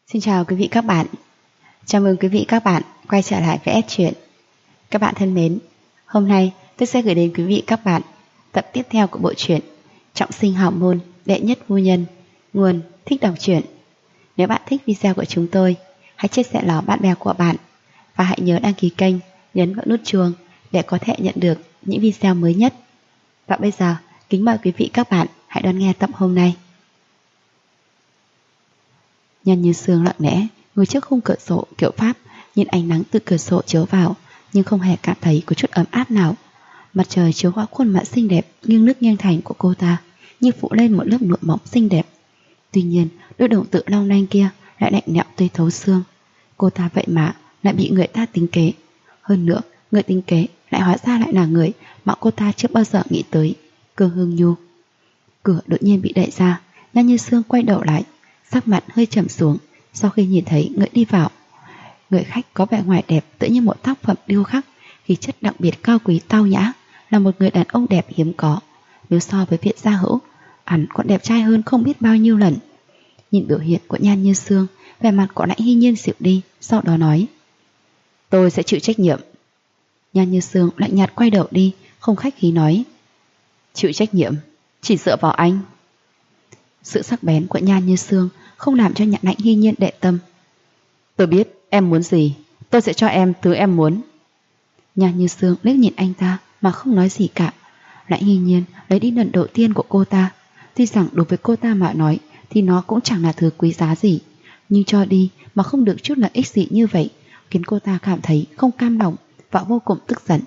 Xin chào quý vị các bạn. Chào mừng quý vị các bạn quay trở lại với S Truyện. Các bạn thân mến, hôm nay tôi sẽ gửi đến quý vị các bạn tập tiếp theo của bộ truyện Trọng sinh hào môn đệ nhất phu nhân, nguồn Thích đọc truyện. Nếu bạn thích video của chúng tôi, hãy chia sẻ nó bạn bè của bạn và hãy nhớ đăng ký kênh, nhấn vào nút chuông để có thể nhận được những video mới nhất. Và bây giờ, kính mời quý vị các bạn hãy đón nghe tập hôm nay. Nhan Như Sương lặng lẽ ngồi trước khung cửa sổ kiểu Pháp, nhìn ánh nắng từ cửa sổ chiếu vào, nhưng không hề cảm thấy có chút ấm áp nào. Mặt trời chiếu qua khuôn mặt xinh đẹp nghiêng nước nghiêng thành của cô ta, như phủ lên một lớp nụa mỏng xinh đẹp. Tuy nhiên, đôi đồng tử long lanh kia lại lạnh lẽo tới thấu xương. Cô ta vậy mà lại bị người ta tính kế. Hơn nữa, người tính kế lại hóa ra lại là người mà cô ta chưa bao giờ nghĩ tới, Cơ Hương Nhu. Cửa đột nhiên bị đẩy ra, Nhan Như Sương quay đầu lại, sắc mặt hơi trầm xuống sau khi nhìn thấy người đi vào. Người khách có vẻ ngoài đẹp tựa như một tác phẩm điêu khắc, khí chất đặc biệt cao quý tao nhã, là một người đàn ông đẹp hiếm có. Nếu so với Việt Gia Hữu, hắn còn đẹp trai hơn không biết bao nhiêu lần. Nhìn biểu hiện của Nhan Như Sương, vẻ mặt của Lãnh Hy Nhiên dịu đi, sau đó nói: "Tôi sẽ chịu trách nhiệm." Nhan Như Sương lạnh nhạt quay đầu đi, không khách khí nói: "Chịu trách nhiệm? Chỉ dựa vào anh?" Sự sắc bén của Nhan Như Sương không làm cho Lãnh Hy Nhiên để tâm. "Tôi biết em muốn gì, tôi sẽ cho em thứ em muốn." Nhan Như Sương liếc nhìn anh ta mà không nói gì cả. Lãnh Hy Nhiên lấy đi lần đầu tiên của cô ta. Tuy rằng đối với cô ta mà nói thì nó cũng chẳng là thứ quý giá gì, nhưng cho đi mà không được chút lợi ích gì như vậy khiến cô ta cảm thấy không cam lòng và vô cùng tức giận.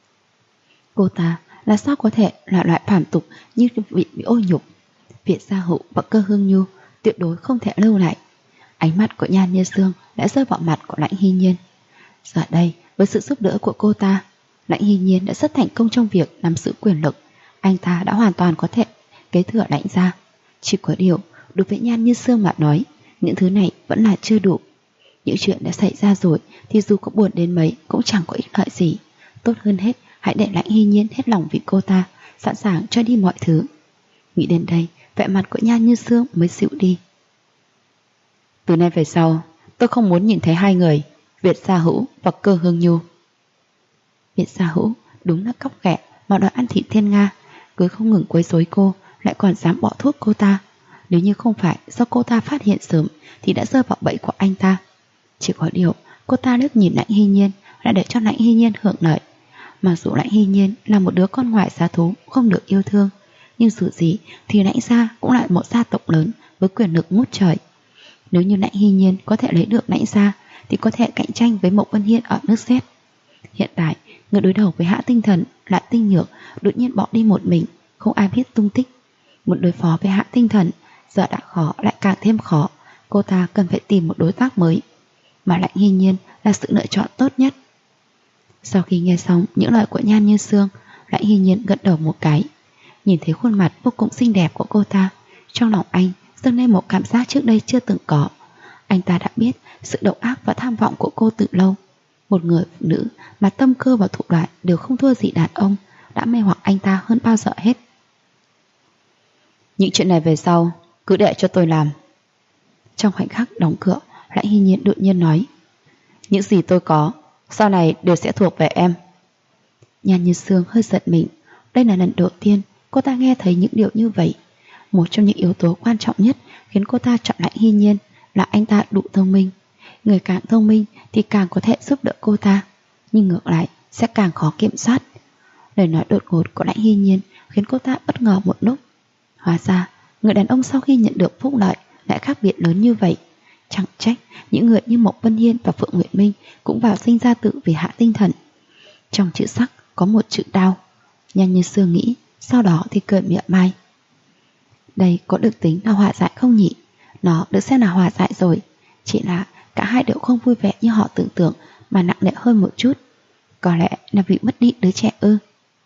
Cô ta là sao có thể là loại phản tục như bị ô nhục. Việt Gia Hữu và Cơ Hương Nhu tuyệt đối không thể lưu lại. Ánh mắt của Nhan Như Sương đã rơi vào mặt của Lãnh Hy Nhiên. Giờ đây, với sự giúp đỡ của cô ta, Lãnh Hy Nhiên đã rất thành công trong việc nắm giữ quyền lực. Anh ta đã hoàn toàn có thể kế thừa Lãnh gia. Chỉ có điều, đối với Nhan Như Sương mà nói, những thứ này vẫn là chưa đủ. Những chuyện đã xảy ra rồi thì dù có buồn đến mấy cũng chẳng có ích lợi gì. Tốt hơn hết, hãy để Lãnh Hy Nhiên hết lòng vì cô ta, sẵn sàng cho đi mọi thứ. Nghĩ đến đây, vẻ mặt của Nhan Như Sương mới dịu đi. "Từ nay về sau, tôi không muốn nhìn thấy hai người, Việt Gia Hữu và Cơ Hương Nhu." Việt Gia Hữu đúng là cóc ghẻ mà đòi ăn thịt thiên nga, cứ không ngừng quấy rối cô, lại còn dám bỏ thuốc cô ta. Nếu như không phải do cô ta phát hiện sớm thì đã rơi vào bẫy của anh ta. Chỉ có điều, cô ta liếc nhìn Lãnh Hy Nhiên là để cho Lãnh Hy Nhiên hưởng lợi. Mặc dù Lãnh Hy Nhiên là một đứa con ngoại giá thú không được yêu thương, nhưng dù gì thì Lãnh gia cũng là một gia tộc lớn với quyền lực ngút trời. Nếu như Lãnh Hy Nhiên có thể lấy được Lãnh gia thì có thể cạnh tranh với Mộc Vân Hiên ở nước Z. Hiện tại, người đối đầu với Hạ Tinh Thần lại Tinh Nhược đột nhiên bỏ đi một mình, không ai biết tung tích. Muốn đối phó với Hạ Tinh Thần giờ đã khó lại càng thêm khó. Cô ta cần phải tìm một đối tác mới, mà Lãnh Hy Nhiên là sự lựa chọn tốt nhất. Sau khi nghe xong những lời của Nhan Như Sương, Lãnh Hy Nhiên gật đầu một cái. Nhìn thấy khuôn mặt vô cùng xinh đẹp của cô ta, trong lòng anh dâng lên một cảm giác trước đây chưa từng có. Anh ta đã biết sự độc ác và tham vọng của cô từ lâu. Một người phụ nữ mà tâm cơ và thủ đoạn đều không thua gì đàn ông đã mê hoặc anh ta hơn bao giờ hết. "Những chuyện này về sau cứ để cho tôi làm." Trong khoảnh khắc đóng cửa, Lãnh Hy Nhiên đột nhiên nói: "Những gì tôi có sau này đều sẽ thuộc về em." Nhan Như Sương hơi giật mình. Đây là lần đầu tiên cô ta nghe thấy những điều như vậy. Một trong những yếu tố quan trọng nhất khiến cô ta chọn Lãnh Hy Nhiên là anh ta đủ thông minh. Người càng thông minh thì càng có thể giúp đỡ cô ta, nhưng ngược lại sẽ càng khó kiểm soát. Lời nói đột ngột của Lãnh Hy Nhiên khiến cô ta bất ngờ một lúc. Hóa ra người đàn ông sau khi nhận được phúc lợi lại khác biệt lớn như vậy. Chẳng trách những người như Mộc Vân Hiên và Phượng Nguyệt Minh cũng vào sinh ra tử vì Hạ Tinh Thần. Trong chữ sắc có một chữ đao. Nhan Như Sương nghĩ, sau đó thì cười mỉa mai. Đây có được tính là hòa giải không nhỉ? Nó được xem là hòa giải rồi, chỉ là cả hai đều không vui vẻ như họ tưởng tượng, mà nặng nề hơn một chút. Có lẽ là vì mất đi đứa trẻ ư?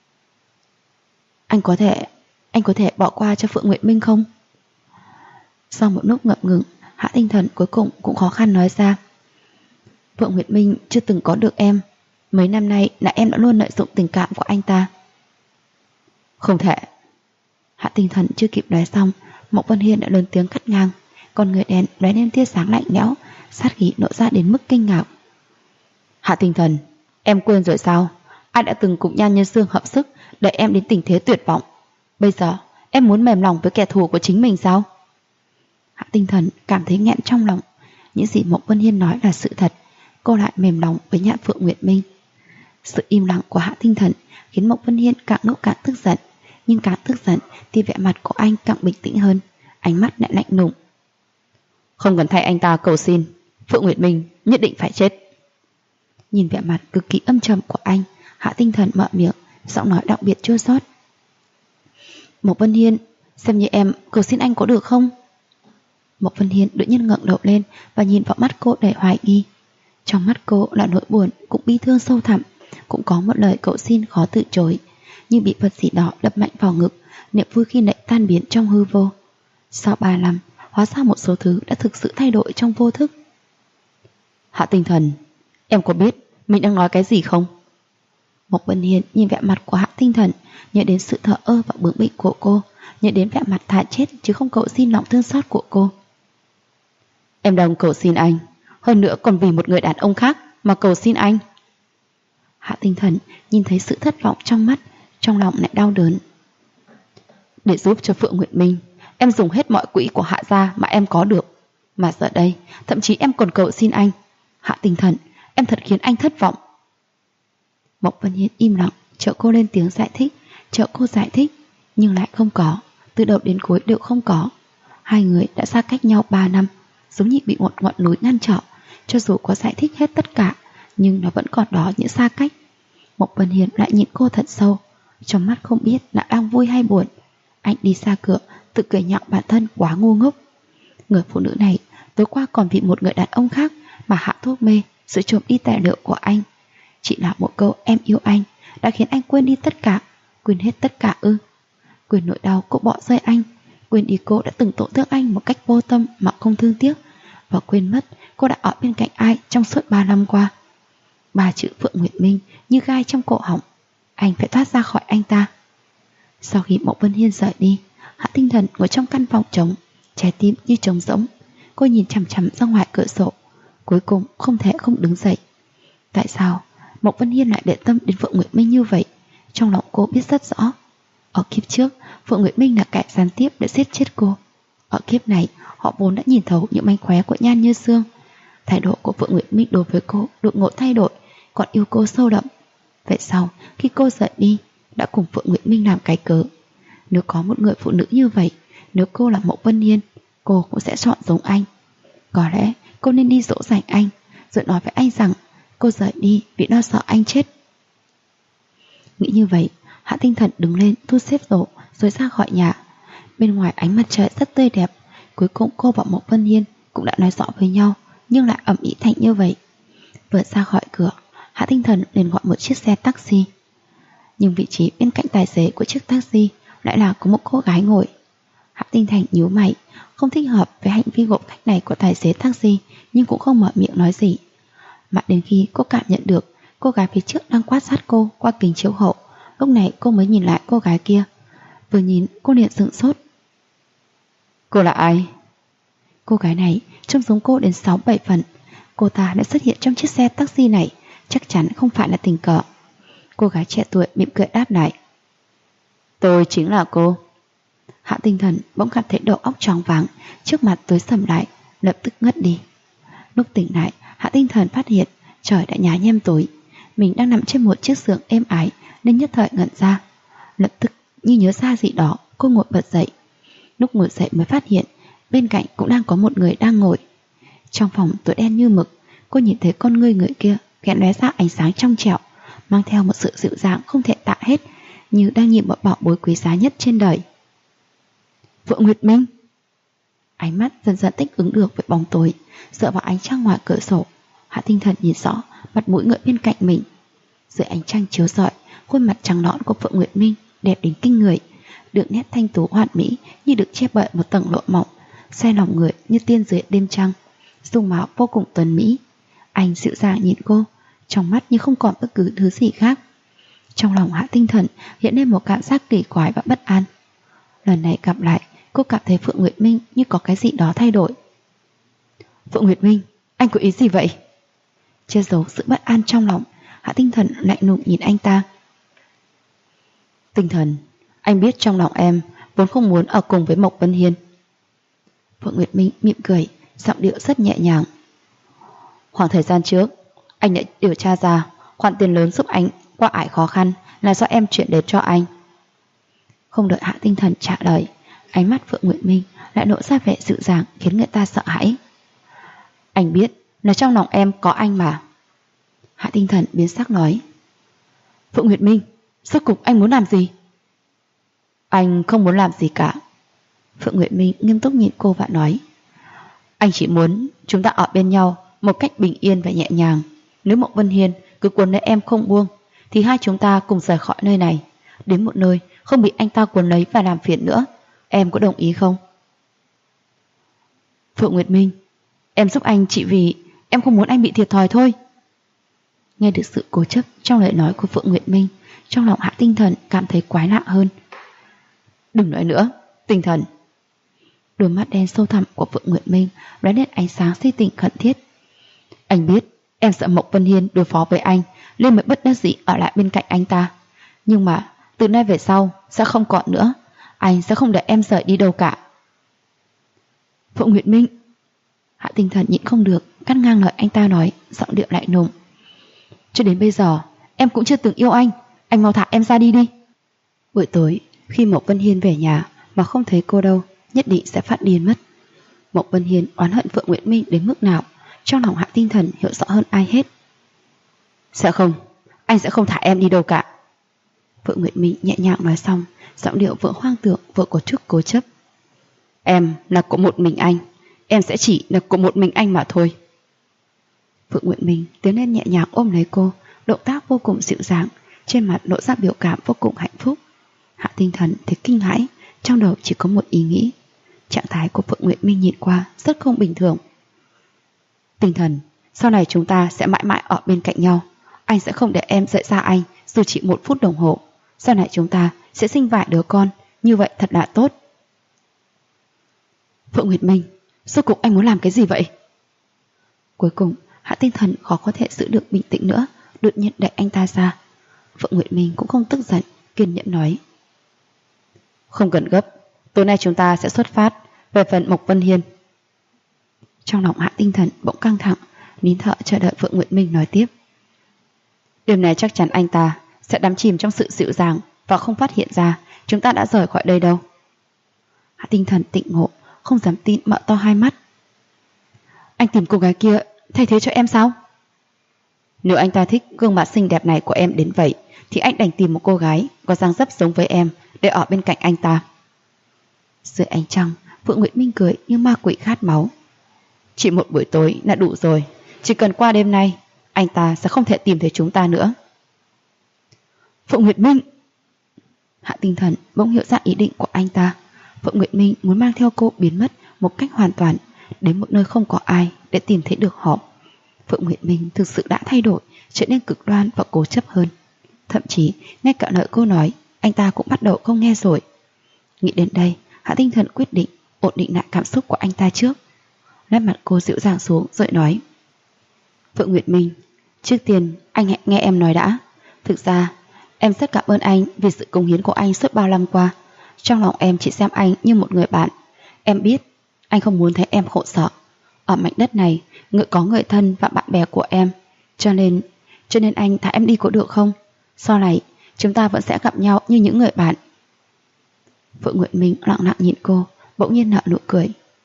Anh có thể bỏ qua cho Phượng Nguyệt Minh không?" Sau một lúc ngập ngừng, Hạ Tinh Thần cuối cùng cũng khó khăn nói ra: "Phượng Nguyệt Minh chưa từng có được em. Mấy năm nay là em đã luôn lợi dụng tình cảm của anh ta." "Không thể." Hạ Tinh Thần chưa kịp nói xong, Mộc Vân Hiên đã lớn tiếng cắt ngang. Con người đen lóe lên tia sáng lạnh lẽo, sát khí nổ ra đến mức kinh ngạc. Hạ Tinh Thần, em quên rồi sao? Ai đã từng cùng Nhan Như Sương hợp sức đẩy em đến tình thế tuyệt vọng? Bây giờ em muốn mềm lòng với kẻ thù của chính mình sao? Hạ Tinh Thần cảm thấy nghẹn trong lòng. Những gì Mộc Vân Hiên nói là sự thật. Cô lại mềm lòng với Nhạn Phượng Nguyệt Minh. Sự im lặng của Hạ Tinh Thần khiến Mộc Vân Hiên càng lúc càng tức giận. Nhưng càng tức giận thì vẻ mặt của anh càng bình tĩnh hơn, ánh mắt lại lạnh lùng. Không cần thay anh ta cầu xin, Phượng Nguyệt Minh nhất định phải chết. Nhìn vẻ mặt cực kỳ âm trầm của anh, Hạ Tinh Thần mở miệng, giọng nói đặc biệt chua xót. Mộc Vân Hiên, xem như em cầu xin anh có được không? Mộc Vân Hiên đột nhiên ngẩng đầu lên và nhìn vào mắt cô đầy hoài nghi. Trong mắt cô là nỗi buồn cũng bi thương sâu thẳm, cũng có một lời cầu xin khó từ chối, như bị vật gì đó đập mạnh vào ngực, niềm vui khi nãy tan biến trong hư vô. Sau 3 năm, hóa ra một số thứ đã thực sự thay đổi trong vô thức. Hạ Tinh Thần, em có biết mình đang nói cái gì không? Mộc Vân Hiên nhìn vẻ mặt của Hạ Tinh Thần, nhớ đến sự thờ ơ và bướng bỉnh của cô, nhớ đến vẻ mặt thà chết chứ không cầu xin lòng thương xót của cô. Em đang cầu xin anh, hơn nữa còn vì một người đàn ông khác mà cầu xin anh. Hạ Tinh Thần nhìn thấy sự thất vọng trong mắt, trong lòng lại đau đớn. Để giúp cho Phượng Nguyệt Minh, em dùng hết mọi quỹ của Hạ gia mà em có được. Mà giờ đây, thậm chí em còn cầu xin anh. Hạ Tinh Thần, em thật khiến anh thất vọng. Mộc Vân Hiên im lặng, chờ cô lên tiếng giải thích, chờ cô giải thích, nhưng lại không có, từ đầu đến cuối đều không có. Hai người đã xa cách nhau 3 năm, giống như bị một ngọn núi ngăn trở. Cho dù có giải thích hết tất cả, nhưng nó vẫn còn đó những xa cách. Mộc Vân Hiên lại nhìn cô thật sâu, trong mắt không biết là đang vui hay buồn. Anh đi xa cửa, tự cười nhạo bản thân quá ngu ngốc. Người phụ nữ này tối qua còn vì một người đàn ông khác mà hạ thuốc mê, sự trộm đi tài liệu của anh. Chỉ là một câu em yêu anh đã khiến anh quên đi tất cả. Quên hết tất cả ư? Quên nỗi đau cô bỏ rơi anh, quên đi cô đã từng tổn thương anh một cách vô tâm mà không thương tiếc, và quên mất cô đã ở bên cạnh ai trong suốt 3 năm qua. 3 chữ Phượng Nguyệt Minh như gai trong cổ họng. Anh phải thoát ra khỏi anh ta. Sau khi Mộc Vân Hiên rời đi, Hạ Tinh Thần ngồi trong căn phòng trống, trái tim như trống rỗng. Cô nhìn chằm chằm ra ngoài cửa sổ, cuối cùng không thể không đứng dậy. Tại sao Mộc Vân Hiên lại để tâm đến Phượng Nguyệt Minh như vậy? Trong lòng cô biết rất rõ. Ở kiếp trước, Phượng Nguyệt Minh là kẻ gián tiếp để giết chết cô. Ở kiếp này, họ vốn đã nhìn thấu những mánh khóe của Nhan Như Sương. Thái độ của Phượng Nguyệt Minh đối với cô đột ngột thay đổi, còn yêu cô sâu đậm. Vậy sau, khi cô rời đi, đã cùng Phượng Nguyệt Minh làm cái cớ. Nếu có một người phụ nữ như vậy, nếu cô là Mộc Vân Hiên, cô cũng sẽ chọn giống anh. Có lẽ cô nên đi dỗ dành anh, rồi nói với anh rằng cô rời đi vì lo sợ anh chết. Nghĩ như vậy, Hạ Tinh Thần đứng lên thu xếp đồ rồi ra khỏi nhà. Bên ngoài ánh mặt trời rất tươi đẹp. Cuối cùng cô và Mộc Vân Hiên cũng đã nói rõ với nhau, nhưng lại ầm ĩ thành như vậy. Vừa ra khỏi cửa, Hạ Tinh Thần liền gọi một chiếc xe taxi. Nhưng vị trí bên cạnh tài xế của chiếc taxi lại là có một cô gái ngồi. Hạ Tinh Thần nhíu mày, không thích hợp với hành vi gộp khách này của tài xế taxi, nhưng cũng không mở miệng nói gì. Mãi đến khi cô cảm nhận được cô gái phía trước đang quan sát cô qua kính chiếu hậu, lúc này cô mới nhìn lại cô gái kia. Vừa nhìn cô liền sửng sốt. Cô là ai? Cô gái này trông giống cô đến 6-7 phần. Cô ta đã xuất hiện trong chiếc xe taxi này, chắc chắn không phải là tình cờ. Cô gái trẻ tuổi mỉm cười đáp lại. Tôi chính là cô. Hạ Tinh Thần bỗng cảm thấy đầu óc choáng váng, trước mặt tối sầm lại, lập tức ngất đi. Lúc tỉnh lại, Hạ Tinh Thần phát hiện trời đã nhá nhem tối. Mình đang nằm trên một chiếc giường êm ái nên nhất thời ngẩn ra. Lập tức như nhớ ra gì đó, cô ngồi bật dậy. Lúc ngồi dậy mới phát hiện bên cạnh cũng đang có một người đang ngồi. Trong phòng tối đen như mực, cô nhìn thấy con người kia khẽ lóe ra ánh sáng trong trẻo, mang theo một sự dịu dàng không thể tả hết, như đang nhìn một bảo bối quý giá nhất trên đời. Phượng Nguyệt Minh. Ánh mắt dần dần thích ứng được với bóng tối, dựa vào ánh trăng ngoài cửa sổ. Hạ Tinh Thần nhìn rõ mặt mũi người bên cạnh mình. Dưới ánh trăng chiếu rọi, khuôn mặt trắng nõn của Phượng Nguyệt Minh đẹp đến kinh người, đường nét thanh tú hoàn mỹ như được che bởi một tầng lụa mỏng, xoay lòng người như tiên dưới đêm trăng, dung mạo vô cùng tuấn mỹ. Anh dịu dàng nhìn cô, trong mắt như không còn bất cứ thứ gì khác. Trong lòng Hạ Tinh Thần hiện lên một cảm giác kỳ quái và bất an. Lần này gặp lại, cô cảm thấy Phượng Nguyệt Minh như có cái gì đó thay đổi. Phượng Nguyệt Minh, Anh có ý gì vậy? Che giấu sự bất an trong lòng, Hạ Tinh Thần lạnh lùng nhìn anh ta. Tinh Thần, anh biết trong lòng em vốn không muốn ở cùng với Mộc Vân Hiên. Phượng Nguyệt Minh mỉm cười, giọng điệu rất nhẹ nhàng. Khoảng thời gian trước, anh đã điều tra ra khoản tiền lớn giúp anh qua ải khó khăn là do em chuyển đến cho anh. Không đợi Hạ Tinh Thần trả lời, ánh mắt Phượng Nguyệt Minh lại lộ ra vẻ dịu dàng khiến người ta sợ hãi. Anh biết là trong lòng em có anh mà. Hạ Tinh Thần biến sắc nói. Phượng Nguyệt Minh, rốt cục anh muốn làm gì? Anh không muốn làm gì cả. Phượng Nguyệt Minh nghiêm túc nhìn cô và nói. Anh chỉ muốn chúng ta ở bên nhau một cách bình yên và nhẹ nhàng. Nếu Mộc Vân Hiên cứ cuốn lấy em không buông, thì hai chúng ta cùng rời khỏi nơi này, đến một nơi không bị anh ta cuốn lấy và làm phiền nữa. Em có đồng ý không? Phượng Nguyệt Minh, em giúp anh chỉ vì em không muốn anh bị thiệt thòi thôi. Nghe được sự cố chấp trong lời nói của Phượng Nguyệt Minh, trong lòng Hạ Tinh Thần cảm thấy quái lạ hơn. Đừng nói nữa, Tinh Thần. Đôi mắt đen sâu thẳm của Phượng Nguyệt Minh lóe lên ánh sáng si tình khẩn thiết. Anh biết em sợ Mộc Vân Hiên đối phó với anh nên mới bất đắc dĩ ở lại bên cạnh anh ta. Nhưng mà từ nay về sau sẽ không còn nữa. Anh sẽ không để em rời đi đâu cả. Phượng Nguyệt Minh. Hạ Tinh Thần nhịn không được cắt ngang lời anh ta nói, giọng điệu lạnh lùng. Cho đến bây giờ em cũng chưa từng yêu anh mau thả em ra đi. Buổi tối khi Mộc Vân Hiên về nhà mà không thấy cô đâu, nhất định sẽ phát điên mất. Mộc Vân Hiên oán hận Phượng Nguyệt Minh đến mức nào, trong lòng Hạ Tinh Thần hiểu rõ hơn ai hết. Sẽ không, anh sẽ không thả em đi đâu cả. Phượng Nguyệt Minh nhẹ nhàng nói xong, giọng điệu vừa hoang tưởng vừa có chút cố chấp. Em là của một mình anh, em sẽ chỉ là của một mình anh mà thôi. Phượng Nguyệt Minh tiến lên nhẹ nhàng ôm lấy cô, động tác vô cùng dịu dàng, trên mặt lộ ra biểu cảm vô cùng hạnh phúc. Hạ Tinh Thần thấy kinh hãi, trong đầu chỉ có một ý nghĩ. Trạng thái của Phượng Nguyệt Minh nhìn qua rất không bình thường. Tinh Thần, sau này chúng ta sẽ mãi mãi ở bên cạnh nhau. Anh sẽ không để em rời xa anh dù chỉ 1 phút đồng hồ. Sau này chúng ta sẽ sinh vài đứa con, như vậy thật là tốt. Phượng Nguyệt Minh, rốt cuộc anh muốn làm cái gì vậy? Cuối cùng Hạ Tinh Thần khó có thể giữ được bình tĩnh nữa, đột nhiên đẩy anh ta ra. Phượng Nguyệt Minh cũng không tức giận, kiên nhẫn nói. Không cần gấp, tối nay chúng ta sẽ xuất phát về phần Mộc Vân Hiên. Trong lòng Hạ Tinh Thần bỗng căng thẳng, nín thở chờ đợi Phượng Nguyệt Minh nói tiếp. Đêm này chắc chắn anh ta sẽ đắm chìm trong sự dịu dàng và không phát hiện ra chúng ta đã rời khỏi đây đâu. Hạ Tinh Thần tỉnh ngộ, không dám tin mở to hai mắt. Anh tìm cô gái kia thay thế cho em sao? Nếu anh ta thích gương mặt xinh đẹp này của em đến vậy, thì anh đành tìm một cô gái có dáng dấp giống với em để ở bên cạnh anh ta. Dưới ánh trăng, Phượng Nguyệt Minh cười như ma quỷ khát máu. Chỉ một buổi tối là đủ rồi, chỉ cần qua đêm nay, anh ta sẽ không thể tìm thấy chúng ta nữa. Phượng Nguyệt Minh. Hạ Tinh Thần bỗng hiểu ra ý định của anh ta. Phượng Nguyệt Minh muốn mang theo cô biến mất một cách hoàn toàn, đến một nơi không có ai để tìm thấy được họ. Phượng Nguyệt Minh thực sự đã thay đổi, trở nên cực đoan và cố chấp hơn. Thậm chí ngay cả lời cô nói, anh ta cũng bắt đầu không nghe rồi. Nghĩ đến đây, Hạ Tinh Thần quyết định ổn định lại cảm xúc của anh ta trước. Nét mặt cô dịu dàng xuống rồi nói. Phượng Nguyệt Minh, trước tiên anh hãy nghe em nói đã. Thực ra em rất cảm ơn anh vì sự cống hiến của anh suốt bao năm qua. Trong lòng em chỉ xem anh như một người bạn. Em biết anh không muốn thấy em khổ sở. Ở mảnh đất này có người thân và bạn bè của em. Cho nên anh thả em đi có được không? Sau này chúng ta vẫn sẽ gặp nhau như những người bạn. Phượng Nguyệt Minh lặng lặng nhìn cô, bỗng nhiên nở nụ cười.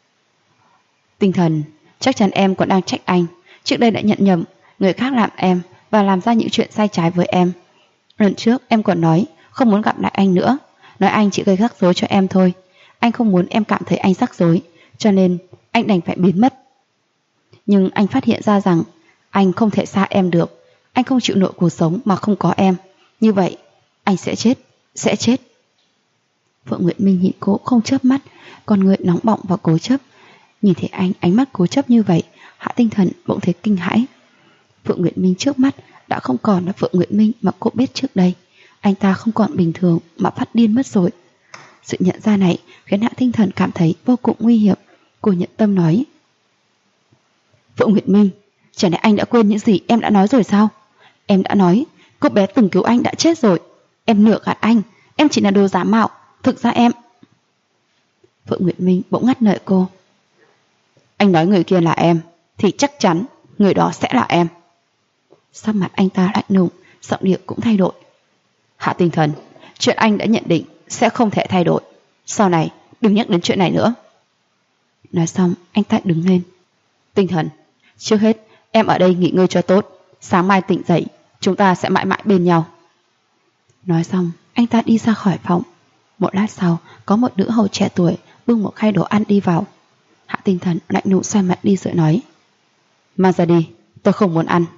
Tinh Thần, chắc chắn em còn đang trách anh. Trước đây đã nhận nhầm người khác làm em và làm ra những chuyện sai trái với em. Lần trước em còn nói không muốn gặp lại anh nữa, nói anh chỉ gây rắc rối cho em thôi. Anh không muốn em cảm thấy anh rắc rối, cho nên anh đành phải biến mất. Nhưng anh phát hiện ra rằng anh không thể xa em được. Anh không chịu nổi cuộc sống mà không có em. Như vậy anh sẽ chết. Phượng Nguyệt Minh nhìn cô không chớp mắt, con người nóng bỏng và cố chấp. Nhìn thấy anh ánh mắt cố chấp như vậy, Hạ Tinh Thần bỗng thấy kinh hãi. Phượng Nguyệt Minh trước mắt đã không còn là Phượng Nguyệt Minh mà cô biết trước đây. Anh ta không còn bình thường mà phát điên mất rồi. Sự nhận ra này khiến Hạ Tinh Thần cảm thấy vô cùng nguy hiểm. Cô nhận tâm nói. Phượng Nguyệt Minh, chả lẽ anh đã quên những gì em đã nói rồi sao? Em đã nói cô bé từng cứu anh đã chết rồi. Em nửa gạt anh, em chỉ là đồ giả mạo. Thực ra em... Phượng Nguyệt Minh bỗng ngắt lời cô. Anh nói người kia là em thì chắc chắn người đó sẽ là em. Sắc mặt anh ta lạnh lùng, giọng điệu cũng thay đổi. Hạ Tinh Thần, chuyện anh đã nhận định sẽ không thể thay đổi. Sau này đừng nhắc đến chuyện này nữa. Nói xong anh ta đứng lên. Tinh Thần, trước hết em ở đây nghỉ ngơi cho tốt. Sáng mai tỉnh dậy chúng ta sẽ mãi mãi bên nhau. Nói xong anh ta đi ra khỏi phòng. Một lát sau có một nữ hầu trẻ tuổi bưng một khay đồ ăn đi vào. Hạ Tinh Thần lạnh lùng xoay mặt đi rồi nói. Mang ra đi, tôi không muốn ăn.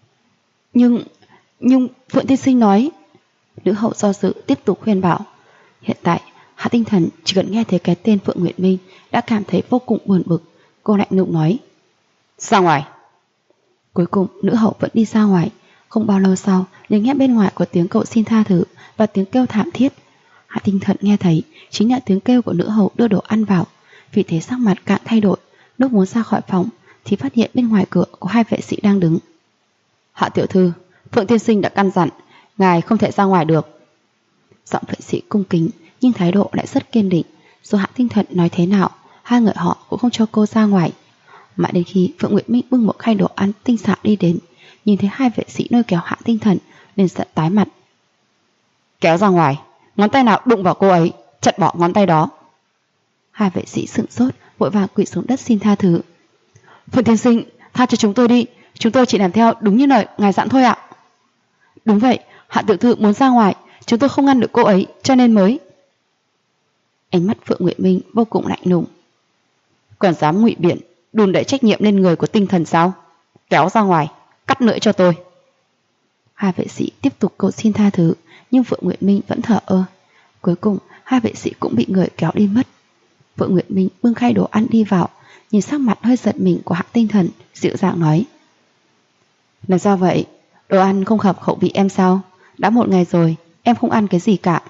Nhưng Phượng tiên sinh nói. Nữ hậu do dự tiếp tục khuyên bảo. Hiện tại Hạ Tinh Thần chỉ cần nghe thấy cái tên Phượng Nguyệt Minh đã cảm thấy vô cùng buồn bực. Cô lạnh lùng nói. Ra ngoài. Cuối cùng nữ hậu vẫn đi ra ngoài. Không bao lâu sau liền nghe bên ngoài có tiếng cậu xin tha thứ và tiếng kêu thảm thiết. Hạ Tinh Thần nghe thấy chính là tiếng kêu của nữ hậu đưa đồ ăn vào. Vì thế sắc mặt càng thay đổi. Lúc muốn ra khỏi phòng thì phát hiện bên ngoài cửa có hai vệ sĩ đang đứng. Hạ tiểu thư, Phượng tiên sinh đã căn dặn ngài không thể ra ngoài được. Giọng vệ sĩ cung kính nhưng thái độ lại rất kiên định. Dù Hạ Tinh Thần nói thế nào, hai người họ cũng không cho cô ra ngoài. Mãi đến khi Phượng Nguyệt Minh bưng một khay đồ ăn tinh xảo đi đến, nhìn thấy hai vệ sĩ lôi kéo Hạ Tinh Thần nên giận tái mặt. Kéo ra ngoài, ngón tay nào đụng vào cô ấy chặt bỏ ngón tay đó. Hai vệ sĩ sững sốt vội vàng quỳ xuống đất xin tha thứ. Phượng tiên sinh, tha cho chúng tôi đi, chúng tôi chỉ làm theo đúng như lời ngài dặn thôi ạ. Đúng vậy, Hạ tiểu thư muốn ra ngoài, chúng tôi không ngăn được cô ấy cho nên mới. Ánh mắt Phượng Nguyệt Minh vô cùng lạnh lùng. Còn dám ngụy biện đùn đẩy trách nhiệm lên người của Tinh Thần sao? Kéo ra ngoài, cắt lưỡi cho tôi. Hai vệ sĩ tiếp tục cầu xin tha thứ nhưng Phượng Nguyệt Minh vẫn thờ ơ. Cuối cùng hai vệ sĩ cũng bị người kéo đi mất. Phượng Nguyệt Minh bưng khay đồ ăn đi vào, nhìn sắc mặt hơi giật mình của Hạ Tinh Thần, dịu dàng nói. Là sao vậy? Đồ ăn không hợp khẩu vị em sao? Đã một ngày rồi em không ăn cái gì cả.